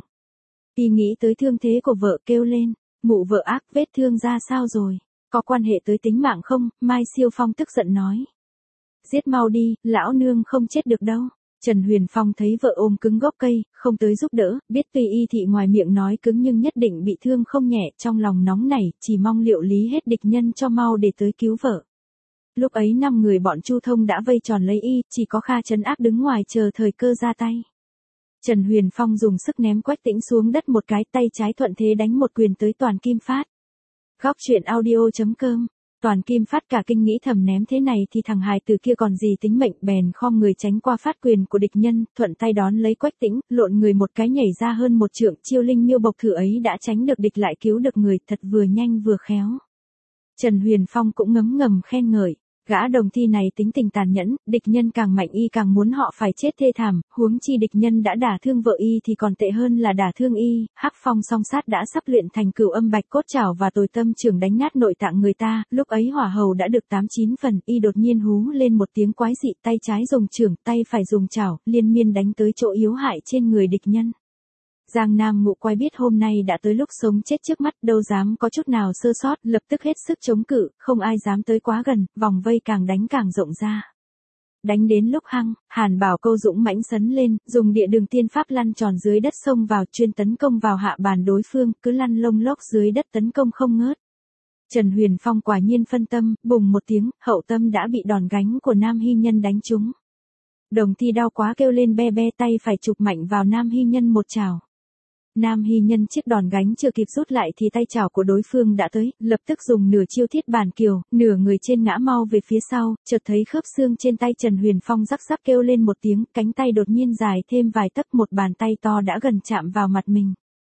Y nghĩ tới thương thế của vợ kêu lên, mụ vợ ác, vết thương ra sao rồi, có quan hệ tới tính mạng không? Mai Siêu Phong tức giận nói. Giết mau đi, lão nương không chết được đâu. Trần Huyền Phong thấy vợ ôm cứng gốc cây, không tới giúp đỡ, biết tuy y thị ngoài miệng nói cứng nhưng nhất định bị thương không nhẹ, trong lòng nóng nảy, chỉ mong liệu lý hết địch nhân cho mau để tới cứu vợ. Lúc ấy năm người bọn Chu Thông đã vây tròn lấy y, chỉ có Kha Trấn Ác đứng ngoài chờ thời cơ ra tay. Trần Huyền Phong dùng sức ném Quách Tĩnh xuống đất một cái, tay trái thuận thế đánh một quyền tới Toàn Kim Phát. Góc truyện audio chấm com. Toàn Kim Phát cả kinh nghĩ thầm ném thế này thì thằng hài tử kia còn gì tính mệnh, bèn khom người tránh qua phát quyền của địch nhân, thuận tay đón lấy Quách Tĩnh, lộn người một cái nhảy ra hơn một trượng, chiêu linh miêu bộc thử ấy đã tránh được địch lại cứu được người, thật vừa nhanh vừa khéo. Trần Huyền Phong cũng ngấm ngầm khen ngợi. Gã đồng thi này tính tình tàn nhẫn, địch nhân càng mạnh y càng muốn họ phải chết thê thảm, huống chi địch nhân đã đả thương vợ y thì còn tệ hơn là đả thương y. Hắc Phong song sát đã sắp luyện thành cửu âm bạch cốt trảo và tồi tâm trưởng đánh nát nội tạng người ta, lúc ấy hỏa hầu đã được tám chín phần, y đột nhiên hú lên một tiếng quái dị, tay trái dùng chưởng, tay phải dùng chảo, liên miên đánh tới chỗ yếu hại trên người địch nhân. Giang Nam Ngũ Quái biết hôm nay đã tới lúc sống chết trước mắt, đâu dám có chút nào sơ sót, lập tức hết sức chống cự, không ai dám tới quá gần, vòng vây càng đánh càng rộng ra. Đánh đến lúc hăng, Hàn Bảo Câu dũng mãnh sấn lên, dùng địa đường tiên pháp lăn tròn dưới đất xông vào, chuyên tấn công vào hạ bàn đối phương, cứ lăn lông lốc dưới đất tấn công không ngớt. Trần Huyền Phong quả nhiên phân tâm, bùng một tiếng, hậu tâm đã bị đòn gánh của Nam Hy Nhân đánh trúng. Đồng thi đau quá kêu lên be be, tay phải chụp mạnh vào Nam Hy Nhân một chảo. Nam Hy Nhân chiếc đòn gánh chưa kịp rút lại thì tay chảo của đối phương đã tới, lập tức dùng nửa chiêu thiết bản kiều, nửa người trên ngã mau về phía sau, chợt thấy khớp xương trên tay Trần Huyền Phong rắc rắc kêu lên một tiếng, cánh tay đột nhiên dài thêm vài tấc, một bàn tay to đã gần chạm vào mặt mình.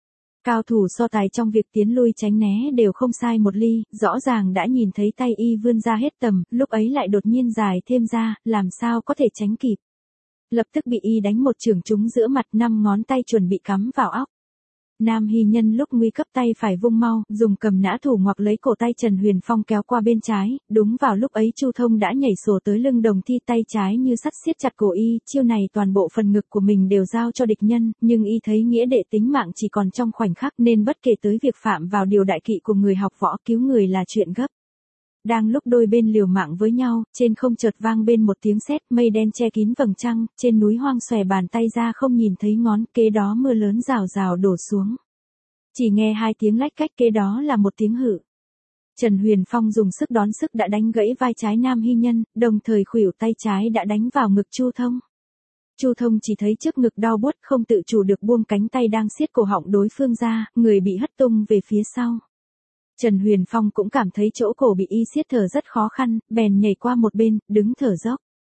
Cao thủ so tài trong việc tiến lui tránh né đều không sai một ly, rõ ràng đã nhìn thấy tay y vươn ra hết tầm, lúc ấy lại đột nhiên dài thêm ra, làm sao có thể tránh kịp. Lập tức bị y đánh một chưởng trúng giữa mặt, năm ngón tay chuẩn bị cắm vào óc. Nam Hy Nhân lúc nguy cấp tay phải vung mau, dùng cầm nã thủ ngoặc lấy cổ tay Trần Huyền Phong kéo qua bên trái, đúng vào lúc ấy Chu Thông đã nhảy sổ tới lưng Đồng Thi, tay trái như sắt siết chặt cổ y, chiêu này toàn bộ phần ngực của mình đều giao cho địch nhân, nhưng y thấy nghĩa đệ tính mạng chỉ còn trong khoảnh khắc nên bất kể tới việc phạm vào điều đại kỵ của người học võ, cứu người là chuyện gấp. Đang lúc đôi bên liều mạng với nhau, trên không chợt vang bên một tiếng sét, mây đen che kín vầng trăng, trên núi hoang xòe bàn tay ra không nhìn thấy ngón, kế đó mưa lớn rào rào đổ xuống. Chỉ nghe hai tiếng lách cách, kế đó là một tiếng hự. Trần Huyền Phong dùng sức đón sức đã đánh gãy vai trái Nam Hy Nhân, đồng thời khuỷu tay trái đã đánh vào ngực Chu Thông. Chu Thông chỉ thấy trước ngực đau buốt, không tự chủ được buông cánh tay đang siết cổ họng đối phương ra, người bị hất tung về phía sau. Trần Huyền Phong cũng cảm thấy chỗ cổ bị y siết thở rất khó khăn, bèn nhảy qua một bên, đứng thở dốc.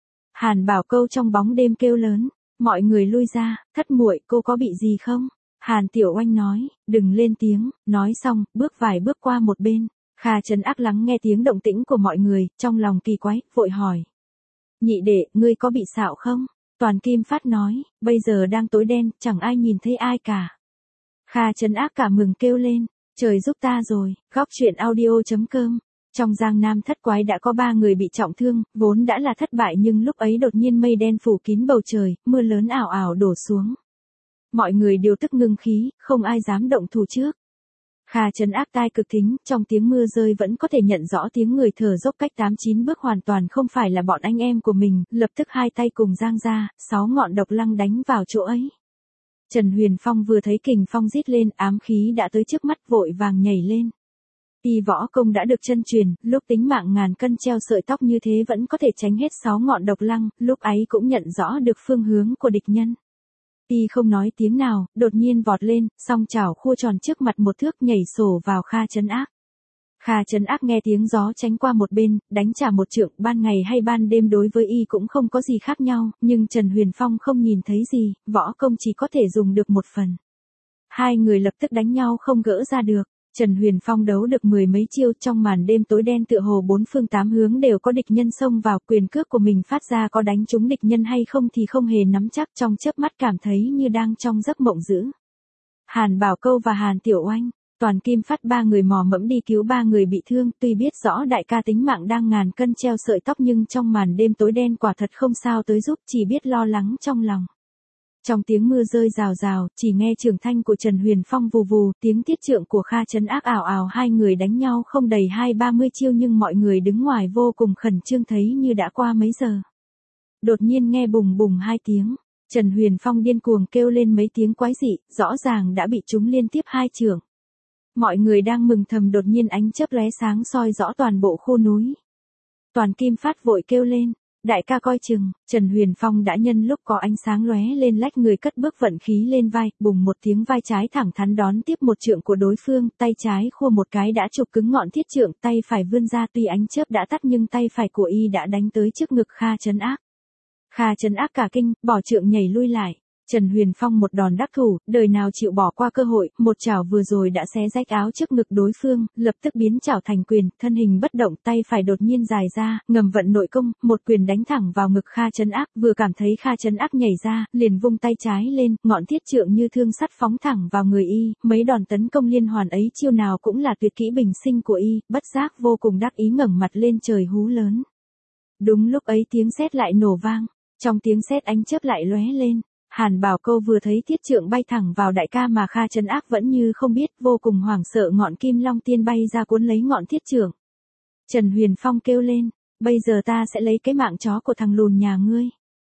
Hàn Bảo Câu trong bóng đêm kêu lớn, mọi người lui ra, thất muội, cô có bị gì không? Hàn Tiểu Oanh nói, đừng lên tiếng, nói xong, bước vài bước qua một bên. Kha Trấn Ác lắng nghe tiếng động tĩnh của mọi người, trong lòng kỳ quái, vội hỏi. Nhị đệ, ngươi có bị xạo không? Toàn Kim Phát nói, bây giờ đang tối đen, chẳng ai nhìn thấy ai cả. Kha Trấn Ác cả mừng kêu lên, trời giúp ta rồi, góc truyện audio chấm com. Trong Giang Nam thất quái đã có ba người bị trọng thương, vốn đã là thất bại nhưng lúc ấy đột nhiên mây đen phủ kín bầu trời, mưa lớn ảo ảo đổ xuống. Mọi người đều tức ngưng khí, không ai dám động thủ trước. Kha Trấn Ác tai cực thính, trong tiếng mưa rơi vẫn có thể nhận rõ tiếng người thở dốc cách tám chín bước, hoàn toàn không phải là bọn anh em của mình, lập tức hai tay cùng giang ra, sáu ngọn độc lăng đánh vào chỗ ấy. Trần Huyền Phong vừa thấy kình phong rít lên, ám khí đã tới trước mắt, vội vàng nhảy lên. Y võ công đã được chân truyền, lúc tính mạng ngàn cân treo sợi tóc như thế vẫn có thể tránh hết sáu ngọn độc lăng, lúc ấy cũng nhận rõ được phương hướng của địch nhân. Y không nói tiếng nào, đột nhiên vọt lên, song chảo khua tròn trước mặt một thước, nhảy sổ vào Kha Trấn Ác. Kha Trấn Ác nghe tiếng gió tránh qua một bên, đánh trả một trượng, ban ngày hay ban đêm đối với y cũng không có gì khác nhau, nhưng Trần Huyền Phong không nhìn thấy gì, võ công chỉ có thể dùng được một phần. Hai người lập tức đánh nhau không gỡ ra được. Trần Huyền Phong đấu được mười mấy chiêu, trong màn đêm tối đen tựa hồ bốn phương tám hướng đều có địch nhân xông vào, quyền cước của mình phát ra có đánh trúng địch nhân hay không thì không hề nắm chắc, trong chớp mắt cảm thấy như đang trong giấc mộng dữ. Hàn Bảo Câu và Hàn Tiểu Oanh, Toàn Kim Phát ba người mò mẫm đi cứu ba người bị thương, tuy biết rõ đại ca tính mạng đang ngàn cân treo sợi tóc nhưng trong màn đêm tối đen quả thật không sao tới giúp, chỉ biết lo lắng trong lòng. Trong tiếng mưa rơi rào rào, chỉ nghe trường thanh của Trần Huyền Phong vù vù, tiếng tiết trượng của Kha Trấn Ác ảo ảo, hai người đánh nhau không đầy hai ba mươi chiêu nhưng mọi người đứng ngoài vô cùng khẩn trương, thấy như đã qua mấy giờ. Đột nhiên nghe bùng bùng hai tiếng, Trần Huyền Phong điên cuồng kêu lên mấy tiếng quái dị, rõ ràng đã bị trúng liên tiếp hai chưởng. Mọi người đang mừng thầm, đột nhiên ánh chớp lóe sáng soi rõ toàn bộ khu núi. Toàn Kim Phát vội kêu lên. Đại ca coi chừng, Trần Huyền Phong đã nhân lúc có ánh sáng lóe lên lách người cất bước vận khí lên vai, bùng một tiếng vai trái thẳng thắn đón tiếp một trượng của đối phương, tay trái khua một cái đã chụp cứng ngọn thiết trượng, tay phải vươn ra, tuy ánh chớp đã tắt nhưng tay phải của y đã đánh tới trước ngực Kha Trấn Ác. Kha Trấn Ác cả kinh, bỏ trượng nhảy lui lại. Trần Huyền Phong một đòn đắc thủ, đời nào chịu bỏ qua cơ hội, một chảo vừa rồi đã xé rách áo trước ngực đối phương, lập tức biến chảo thành quyền, thân hình bất động, tay phải đột nhiên dài ra, ngầm vận nội công, một quyền đánh thẳng vào ngực Kha Trấn Ác, vừa cảm thấy Kha Trấn Ác nhảy ra, liền vung tay trái lên, ngọn thiết trượng như thương sắt phóng thẳng vào người y, mấy đòn tấn công liên hoàn ấy chiêu nào cũng là tuyệt kỹ bình sinh của y, bất giác vô cùng đắc ý ngẩng mặt lên trời hú lớn. Đúng lúc ấy tiếng sét lại nổ vang, trong tiếng sét ánh chớp lại lóe lên. Hàn Bảo Câu vừa thấy thiết trượng bay thẳng vào đại ca mà Kha Trấn Ác vẫn như không biết, vô cùng hoảng sợ, ngọn kim long tiên bay ra cuốn lấy ngọn thiết trượng. Trần Huyền Phong kêu lên, bây giờ ta sẽ lấy cái mạng chó của thằng lùn nhà ngươi.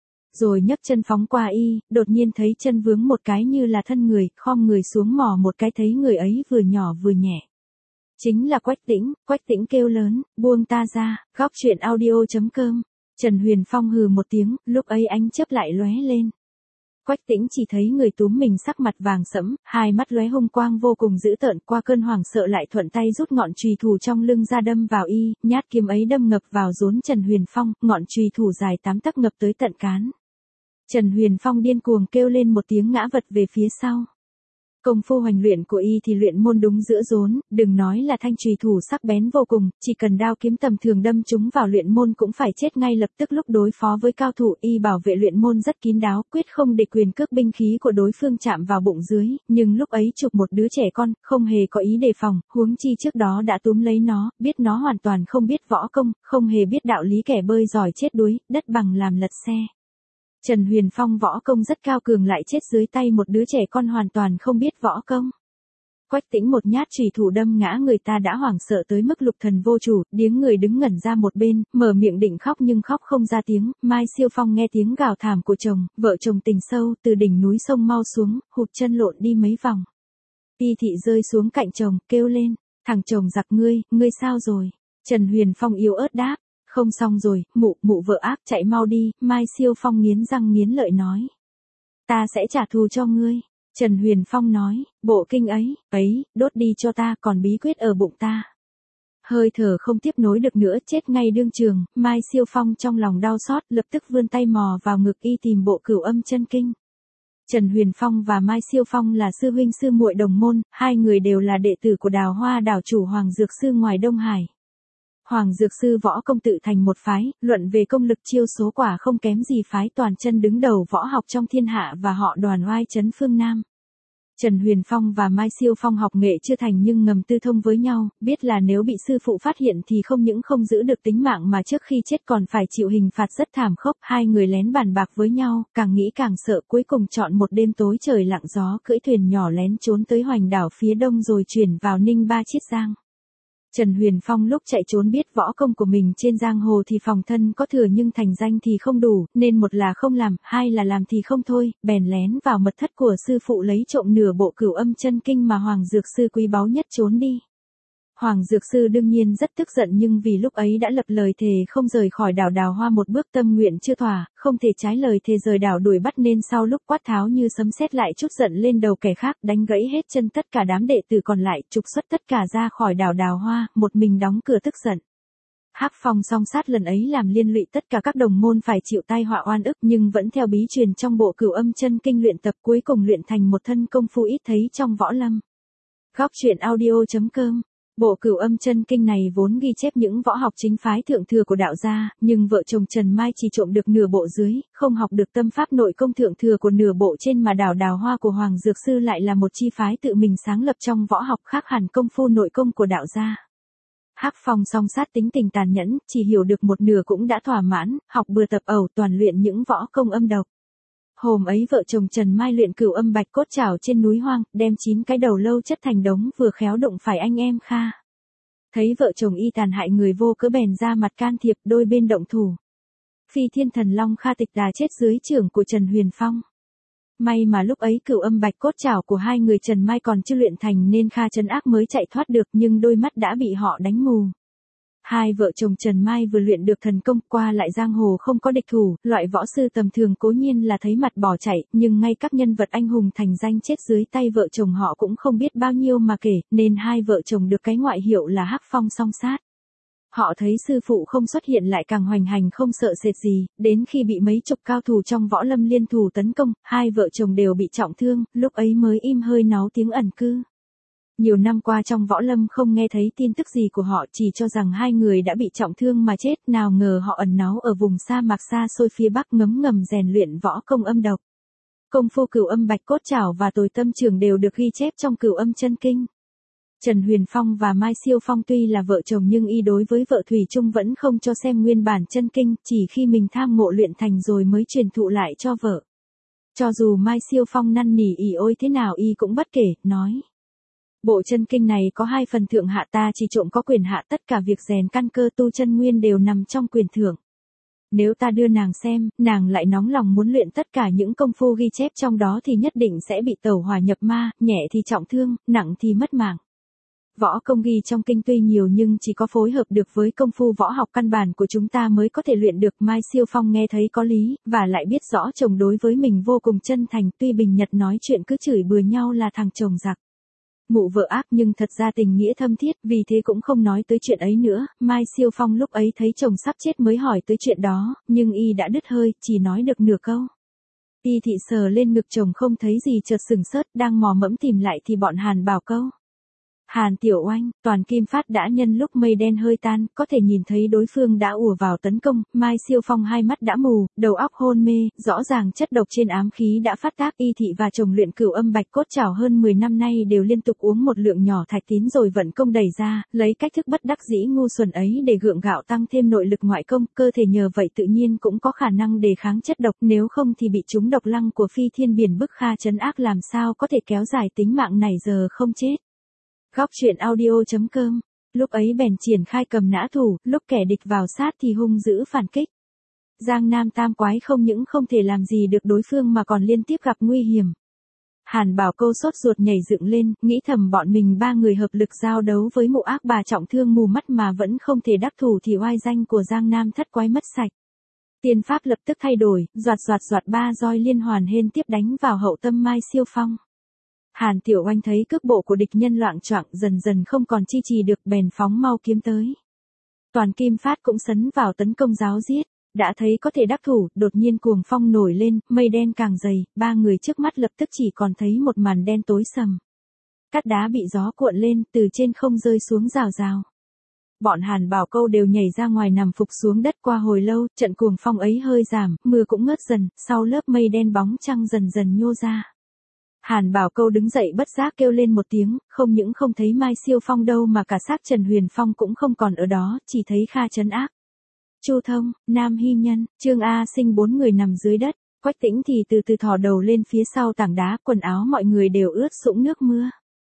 Rồi nhấc chân phóng qua y, đột nhiên thấy chân vướng một cái như là thân người, khom người xuống mò một cái thấy người ấy vừa nhỏ vừa nhẹ. Chính là Quách Tĩnh. Quách Tĩnh kêu lớn, buông ta ra, góc truyện audio chấm com. Trần Huyền Phong hừ một tiếng, lúc ấy ánh chớp lại lóe lên. Quách Tĩnh chỉ thấy người túm mình sắc mặt vàng sẫm, hai mắt lóe hung quang vô cùng dữ tợn, qua cơn hoảng sợ lại thuận tay rút ngọn chùy thủ trong lưng ra đâm vào y, nhát kiếm ấy đâm ngập vào rốn Trần Huyền Phong, ngọn chùy thủ dài tám tấc ngập tới tận cán. Trần Huyền Phong điên cuồng kêu lên một tiếng ngã vật về phía sau. Công phu hoành luyện của y thì luyện môn đúng giữa rốn, đừng nói là thanh chùy thủ sắc bén vô cùng, chỉ cần đao kiếm tầm thường đâm chúng vào luyện môn cũng phải chết ngay lập tức. Lúc đối phó với cao thủ, y bảo vệ luyện môn rất kín đáo, quyết không để quyền cước binh khí của đối phương chạm vào bụng dưới, nhưng lúc ấy chụp một đứa trẻ con, không hề có ý đề phòng, huống chi trước đó đã túm lấy nó, biết nó hoàn toàn không biết võ công, không hề biết đạo lý kẻ bơi giỏi chết đuối, đất bằng làm lật xe. Trần Huyền Phong võ công rất cao cường lại chết dưới tay một đứa trẻ con hoàn toàn không biết võ công. Quách Tĩnh một nhát chùy thủ đâm ngã người ta đã hoảng sợ tới mức lục thần vô chủ, điếng người đứng ngẩn ra một bên, mở miệng định khóc nhưng khóc không ra tiếng. Mai Siêu Phong nghe tiếng gào thảm của chồng, vợ chồng tình sâu, từ đỉnh núi sông mau xuống, hụt chân lộn đi mấy vòng. Y Thị rơi xuống cạnh chồng, kêu lên, thằng chồng giặc ngươi, ngươi sao rồi? Trần Huyền Phong yếu ớt đáp, không xong rồi, mụ, mụ vợ ác, chạy mau đi. Mai Siêu Phong nghiến răng nghiến lợi nói, ta sẽ trả thù cho ngươi. Trần Huyền Phong nói, bộ kinh ấy, ấy, đốt đi cho ta, còn bí quyết ở bụng ta. Hơi thở không tiếp nối được nữa, chết ngay đương trường. Mai Siêu Phong trong lòng đau xót, lập tức vươn tay mò vào ngực y tìm bộ Cửu Âm Chân Kinh. Trần Huyền Phong và Mai Siêu Phong là sư huynh sư muội đồng môn, hai người đều là đệ tử của Đào Hoa đảo chủ Hoàng Dược Sư ngoài Đông Hải. Hoàng Dược Sư võ công tự thành một phái, luận về công lực chiêu số quả không kém gì phái toàn chân đứng đầu võ học trong thiên hạ và họ Đoàn oai trấn phương Nam. Trần Huyền Phong và Mai Siêu Phong học nghệ chưa thành nhưng ngầm tư thông với nhau, biết là nếu bị sư phụ phát hiện thì không những không giữ được tính mạng mà trước khi chết còn phải chịu hình phạt rất thảm khốc. Hai người lén bàn bạc với nhau, càng nghĩ càng sợ, cuối cùng chọn một đêm tối trời lặng gió cưỡi thuyền nhỏ lén trốn tới Hoành đảo phía đông rồi chuyển vào Ninh Ba Chiết Giang. Trần Huyền Phong lúc chạy trốn biết võ công của mình trên giang hồ thì phòng thân có thừa nhưng thành danh thì không đủ, nên một là không làm, hai là làm thì không thôi, bèn lén vào mật thất của sư phụ lấy trộm nửa bộ Cửu Âm Chân Kinh mà Hoàng Dược Sư quý báu nhất trốn đi. Hoàng Dược Sư đương nhiên rất tức giận nhưng vì lúc ấy đã lập lời thề không rời khỏi đảo Đào Hoa một bước, tâm nguyện chưa thỏa, không thể trái lời thề rời đảo đuổi bắt nên sau lúc quát tháo như sấm sét lại trút giận lên đầu kẻ khác, đánh gãy hết chân tất cả đám đệ tử còn lại, trục xuất tất cả ra khỏi đảo Đào Hoa, một mình đóng cửa tức giận. Hắc Phong song sát lần ấy làm liên lụy tất cả các đồng môn phải chịu tai họa oan ức nhưng vẫn theo bí truyền trong bộ Cửu Âm Chân Kinh luyện tập, cuối cùng luyện thành một thân công phu ít thấy trong võ lâm. Góc truyện audio chấm com. Bộ Cửu Âm Chân Kinh này vốn ghi chép những võ học chính phái thượng thừa của đạo gia, nhưng vợ chồng Trần Mai chỉ trộm được nửa bộ dưới, không học được tâm pháp nội công thượng thừa của nửa bộ trên mà đảo Đào Hoa của Hoàng Dược Sư lại là một chi phái tự mình sáng lập trong võ học khác hẳn công phu nội công của đạo gia. Hắc Phong song sát tính tình tàn nhẫn, chỉ hiểu được một nửa cũng đã thỏa mãn, học bừa tập ẩu toàn luyện những võ công âm độc. Hôm ấy vợ chồng Trần Mai luyện Cửu Âm Bạch Cốt Trảo trên núi hoang, đem chín cái đầu lâu chất thành đống, vừa khéo đụng phải anh em Kha. Thấy vợ chồng y tàn hại người vô cớ bèn ra mặt can thiệp, đôi bên động thủ. Phi Thiên Thần Long Kha Tịch Đà chết dưới chưởng của Trần Huyền Phong. May mà lúc ấy Cửu Âm Bạch Cốt Trảo của hai người Trần Mai còn chưa luyện thành nên Kha trấn ác mới chạy thoát được nhưng đôi mắt đã bị họ đánh mù. Hai vợ chồng Trần Mai vừa luyện được thần công, qua lại giang hồ không có địch thủ, loại võ sư tầm thường cố nhiên là thấy mặt bỏ chạy, nhưng ngay các nhân vật anh hùng thành danh chết dưới tay vợ chồng họ cũng không biết bao nhiêu mà kể, nên hai vợ chồng được cái ngoại hiệu là Hắc Phong song sát. Họ thấy sư phụ không xuất hiện lại càng hoành hành không sợ sệt gì, đến khi bị mấy chục cao thủ trong võ lâm liên thủ tấn công, hai vợ chồng đều bị trọng thương, lúc ấy mới im hơi náu tiếng ẩn cư. Nhiều năm qua trong võ lâm không nghe thấy tin tức gì của họ, chỉ cho rằng hai người đã bị trọng thương mà chết, nào ngờ họ ẩn náu ở vùng sa mạc xa xôi phía bắc ngấm ngầm rèn luyện võ công âm độc. Công phu Cửu Âm Bạch Cốt Trảo và Tồi Tâm Trường đều được ghi chép trong Cửu Âm Chân Kinh. Trần Huyền Phong và Mai Siêu Phong tuy là vợ chồng nhưng y đối với vợ Thủy Chung vẫn không cho xem nguyên bản chân kinh, chỉ khi mình tham ngộ luyện thành rồi mới truyền thụ lại cho vợ. Cho dù Mai Siêu Phong năn nỉ ỉ ôi thế nào y cũng bất kể, nói. Bộ chân kinh này có hai phần thượng hạ, ta chỉ trộm có quyền hạ, tất cả việc rèn căn cơ tu chân nguyên đều nằm trong quyền thượng. Nếu ta đưa nàng xem, nàng lại nóng lòng muốn luyện tất cả những công phu ghi chép trong đó thì nhất định sẽ bị tẩu hỏa nhập ma, nhẹ thì trọng thương, nặng thì mất mạng. Võ công ghi trong kinh tuy nhiều nhưng chỉ có phối hợp được với công phu võ học căn bản của chúng ta mới có thể luyện được. Mai Siêu Phong nghe thấy có lý, và lại biết rõ chồng đối với mình vô cùng chân thành, tuy bình nhật nói chuyện cứ chửi bừa nhau là thằng chồng giặc. Mụ vợ ác nhưng thật ra tình nghĩa thâm thiết, vì thế cũng không nói tới chuyện ấy nữa. Mai Siêu Phong lúc ấy thấy chồng sắp chết mới hỏi tới chuyện đó, nhưng y đã đứt hơi, chỉ nói được nửa câu. Y thị sờ lên ngực chồng không thấy gì chợt sừng sốt, đang mò mẫm tìm lại thì bọn Hàn Bảo Câu, Hàn Tiểu Oanh, Toàn Kim Phát đã nhân lúc mây đen hơi tan, có thể nhìn thấy đối phương đã ùa vào tấn công, Mai Siêu Phong hai mắt đã mù, đầu óc hôn mê, rõ ràng chất độc trên ám khí đã phát tác. Y thị và chồng luyện cửu âm bạch cốt trảo hơn mười năm nay đều liên tục uống một lượng nhỏ thạch tín rồi vận công đẩy ra, lấy cách thức bất đắc dĩ ngu xuẩn ấy để gượng gạo tăng thêm nội lực ngoại công, cơ thể nhờ vậy tự nhiên cũng có khả năng đề kháng chất độc, nếu không thì bị trúng độc lăng của Phi Thiên Biển Bức Kha trấn ác làm sao có thể kéo dài tính mạng này giờ không chết. Góc truyện audio.com, lúc ấy bèn triển khai cầm nã thủ, lúc kẻ địch vào sát thì hung dữ phản kích. Giang Nam tam quái không những không thể làm gì được đối phương mà còn liên tiếp gặp nguy hiểm. Hàn Bảo Câu sốt ruột nhảy dựng lên, nghĩ thầm bọn mình ba người hợp lực giao đấu với mụ ác bà trọng thương mù mắt mà vẫn không thể đắc thủ thì oai danh của Giang Nam thất quái mất sạch. Tiên pháp lập tức thay đổi, doạt doạt doạt ba roi liên hoàn hên tiếp đánh vào hậu tâm Mai Siêu Phong. Hàn Tiểu Oanh thấy cước bộ của địch nhân loạng choạng dần dần không còn chi trì được bèn phóng mau kiếm tới. Toàn Kim Phát cũng sấn vào tấn công giáo giết, đã thấy có thể đắc thủ, đột nhiên cuồng phong nổi lên, mây đen càng dày, ba người trước mắt lập tức chỉ còn thấy một màn đen tối sầm. Cát đá bị gió cuộn lên, từ trên không rơi xuống rào rào. Bọn Hàn Bảo Câu đều nhảy ra ngoài nằm phục xuống đất. Qua hồi lâu, trận cuồng phong ấy hơi giảm, mưa cũng ngớt dần, sau lớp mây đen bóng trăng dần dần nhô ra. Hàn Bảo Câu đứng dậy bất giác kêu lên một tiếng, không những không thấy Mai Siêu Phong đâu mà cả xác Trần Huyền Phong cũng không còn ở đó, chỉ thấy Kha trấn ác, Chu Thông, Nam Hy Nhân, Trương A Sinh bốn người nằm dưới đất. Quách Tĩnh thì từ từ thò đầu lên phía sau tảng đá, quần áo mọi người đều ướt sũng nước mưa.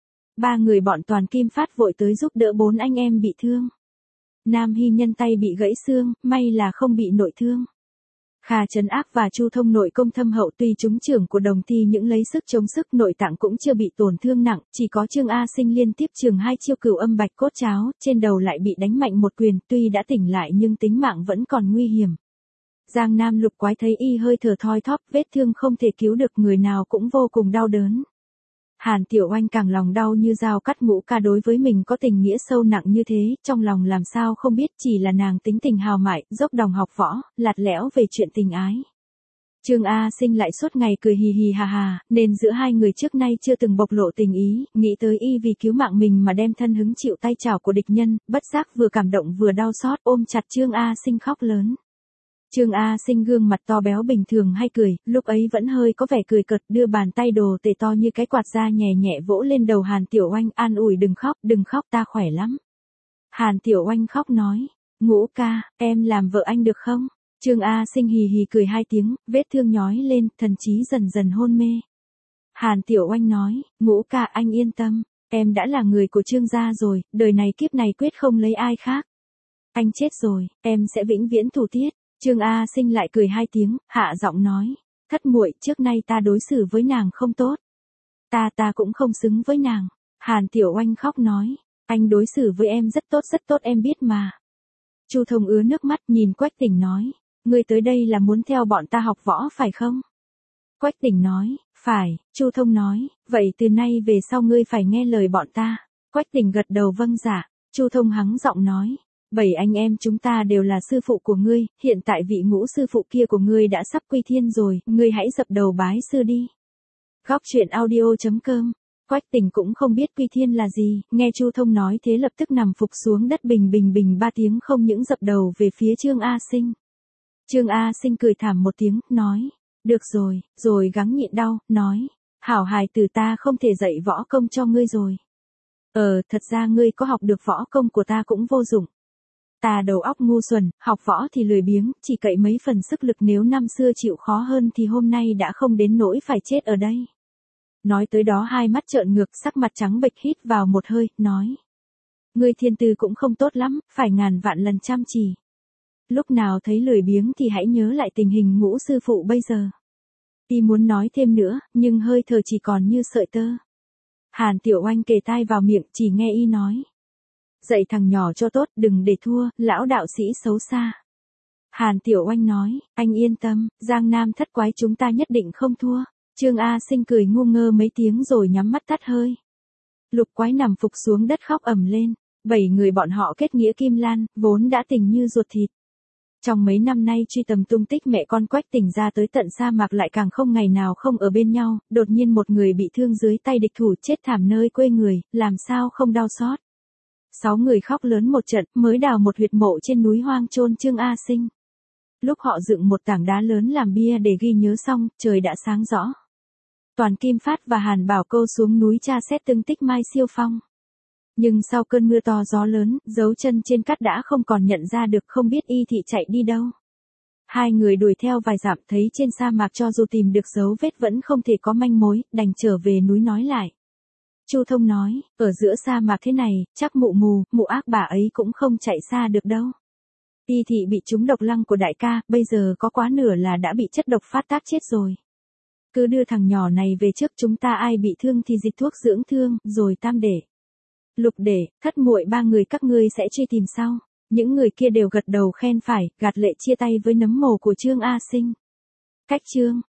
Ba người bọn Toàn Kim Phát vội tới giúp đỡ bốn anh em bị thương. Nam Hy Nhân tay bị gãy xương, may là không bị nội thương. Kha trấn ác và Chu Thông nội công thâm hậu, tuy chúng trưởng của đồng thi những lấy sức chống sức, nội tạng cũng chưa bị tổn thương nặng, chỉ có Trương A Sinh liên tiếp trường hai chiêu cửu âm bạch cốt cháo, trên đầu lại bị đánh mạnh một quyền, tuy đã tỉnh lại nhưng tính mạng vẫn còn nguy hiểm. Giang Nam lục quái thấy y hơi thở thoi thóp, vết thương không thể cứu được, người nào cũng vô cùng đau đớn. Hàn Tiểu Oanh càng lòng đau như dao cắt. Ngũ ca đối với mình có tình nghĩa sâu nặng như thế, trong lòng làm sao không biết, chỉ là nàng tính tình hào mại, dốc đồng học võ, lạt lẽo về chuyện tình ái. Trương A Sinh lại suốt ngày cười hì hì hà hà, nên giữa hai người trước nay chưa từng bộc lộ tình ý, nghĩ tới y vì cứu mạng mình mà đem thân hứng chịu tay chảo của địch nhân, bất giác vừa cảm động vừa đau xót, ôm chặt Trương A Sinh khóc lớn. Trương A Sinh gương mặt to béo bình thường hay cười, lúc ấy vẫn hơi có vẻ cười cợt, đưa bàn tay đồ tể to như cái quạt ra nhẹ nhẹ vỗ lên đầu Hàn Tiểu Oanh, an ủi đừng khóc, đừng khóc, ta khỏe lắm. Hàn Tiểu Oanh khóc nói, Ngũ ca, em làm vợ anh được không? Trương A Sinh hì hì cười hai tiếng, vết thương nhói lên, thần trí dần dần hôn mê. Hàn Tiểu Oanh nói, Ngũ ca anh yên tâm, em đã là người của Trương gia rồi, đời này kiếp này quyết không lấy ai khác. Anh chết rồi, em sẽ vĩnh viễn thủ tiết. Trương A Sinh lại cười hai tiếng, hạ giọng nói, thất muội, trước nay ta đối xử với nàng không tốt. Ta ta cũng không xứng với nàng. Hàn Tiểu Oanh khóc nói, anh đối xử với em rất tốt rất tốt em biết mà. Chu Thông ứa nước mắt nhìn Quách Tỉnh nói, ngươi tới đây là muốn theo bọn ta học võ phải không? Quách Tỉnh nói, phải. Chu Thông nói, vậy từ nay về sau ngươi phải nghe lời bọn ta. Quách Tỉnh gật đầu vâng dạ. Chu Thông hắng giọng nói, bảy anh em chúng ta đều là sư phụ của ngươi, hiện tại vị Ngũ sư phụ kia của ngươi đã sắp quy thiên rồi, ngươi hãy dập đầu bái sư đi. Góc truyện audio.com, Quách Tỉnh cũng không biết quy thiên là gì, nghe Chu Thông nói thế lập tức nằm phục xuống đất bình bình bình ba tiếng, không những dập đầu về phía Trương A Sinh. Trương A Sinh cười thảm một tiếng, nói, được rồi, rồi gắng nhịn đau, nói, hảo hài tử ta không thể dạy võ công cho ngươi rồi. Ờ, thật ra ngươi có học được võ công của ta cũng vô dụng. Ta đầu óc ngu xuẩn, học võ thì lười biếng, chỉ cậy mấy phần sức lực, nếu năm xưa chịu khó hơn thì hôm nay đã không đến nỗi phải chết ở đây. Nói tới đó hai mắt trợn ngược, sắc mặt trắng bệch, hít vào một hơi, nói. Ngươi thiên tư cũng không tốt lắm, phải ngàn vạn lần chăm chỉ. Lúc nào thấy lười biếng thì hãy nhớ lại tình hình Ngũ sư phụ bây giờ. Y muốn nói thêm nữa, nhưng hơi thở chỉ còn như sợi tơ. Hàn Tiểu Oanh kề tai vào miệng, chỉ nghe y nói. Dạy thằng nhỏ cho tốt, đừng để thua, lão đạo sĩ xấu xa. Hàn Tiểu Oanh nói, anh yên tâm, Giang Nam thất quái chúng ta nhất định không thua. Trương A Sinh cười ngu ngơ mấy tiếng rồi nhắm mắt tắt hơi. Lục quái nằm phục xuống đất khóc ầm lên, bảy người bọn họ kết nghĩa kim lan, vốn đã tình như ruột thịt. Trong mấy năm nay truy tầm tung tích mẹ con Quách Tình ra tới tận sa mạc lại càng không ngày nào không ở bên nhau, đột nhiên một người bị thương dưới tay địch thủ chết thảm nơi quê người, làm sao không đau xót. Sáu người khóc lớn một trận, mới đào một huyệt mộ trên núi hoang chôn Trương A Sinh. Lúc họ dựng một tảng đá lớn làm bia để ghi nhớ xong, trời đã sáng rõ. Toàn Kim Phát và Hàn Bảo Câu xuống núi tra xét tung tích Mai Siêu Phong. Nhưng sau cơn mưa to gió lớn, dấu chân trên cát đã không còn nhận ra được, không biết Y Thị chạy đi đâu. Hai người đuổi theo vài dặm thấy trên sa mạc cho dù tìm được dấu vết vẫn không thể có manh mối, đành trở về núi nói lại. Chu Thông nói, ở giữa sa mạc thế này, chắc mụ mù, mụ ác bà ấy cũng không chạy xa được đâu. Y Thị bị trúng độc lăng của đại ca, bây giờ có quá nửa là đã bị chất độc phát tác chết rồi. Cứ đưa thằng nhỏ này về trước, chúng ta ai bị thương thì dịch thuốc dưỡng thương, rồi Tam Đệ, Lục Đệ, Thất Muội ba người các ngươi sẽ truy tìm sau. Những người kia đều gật đầu khen phải, gạt lệ chia tay với nấm mồ của Trương A Sinh. Cách chương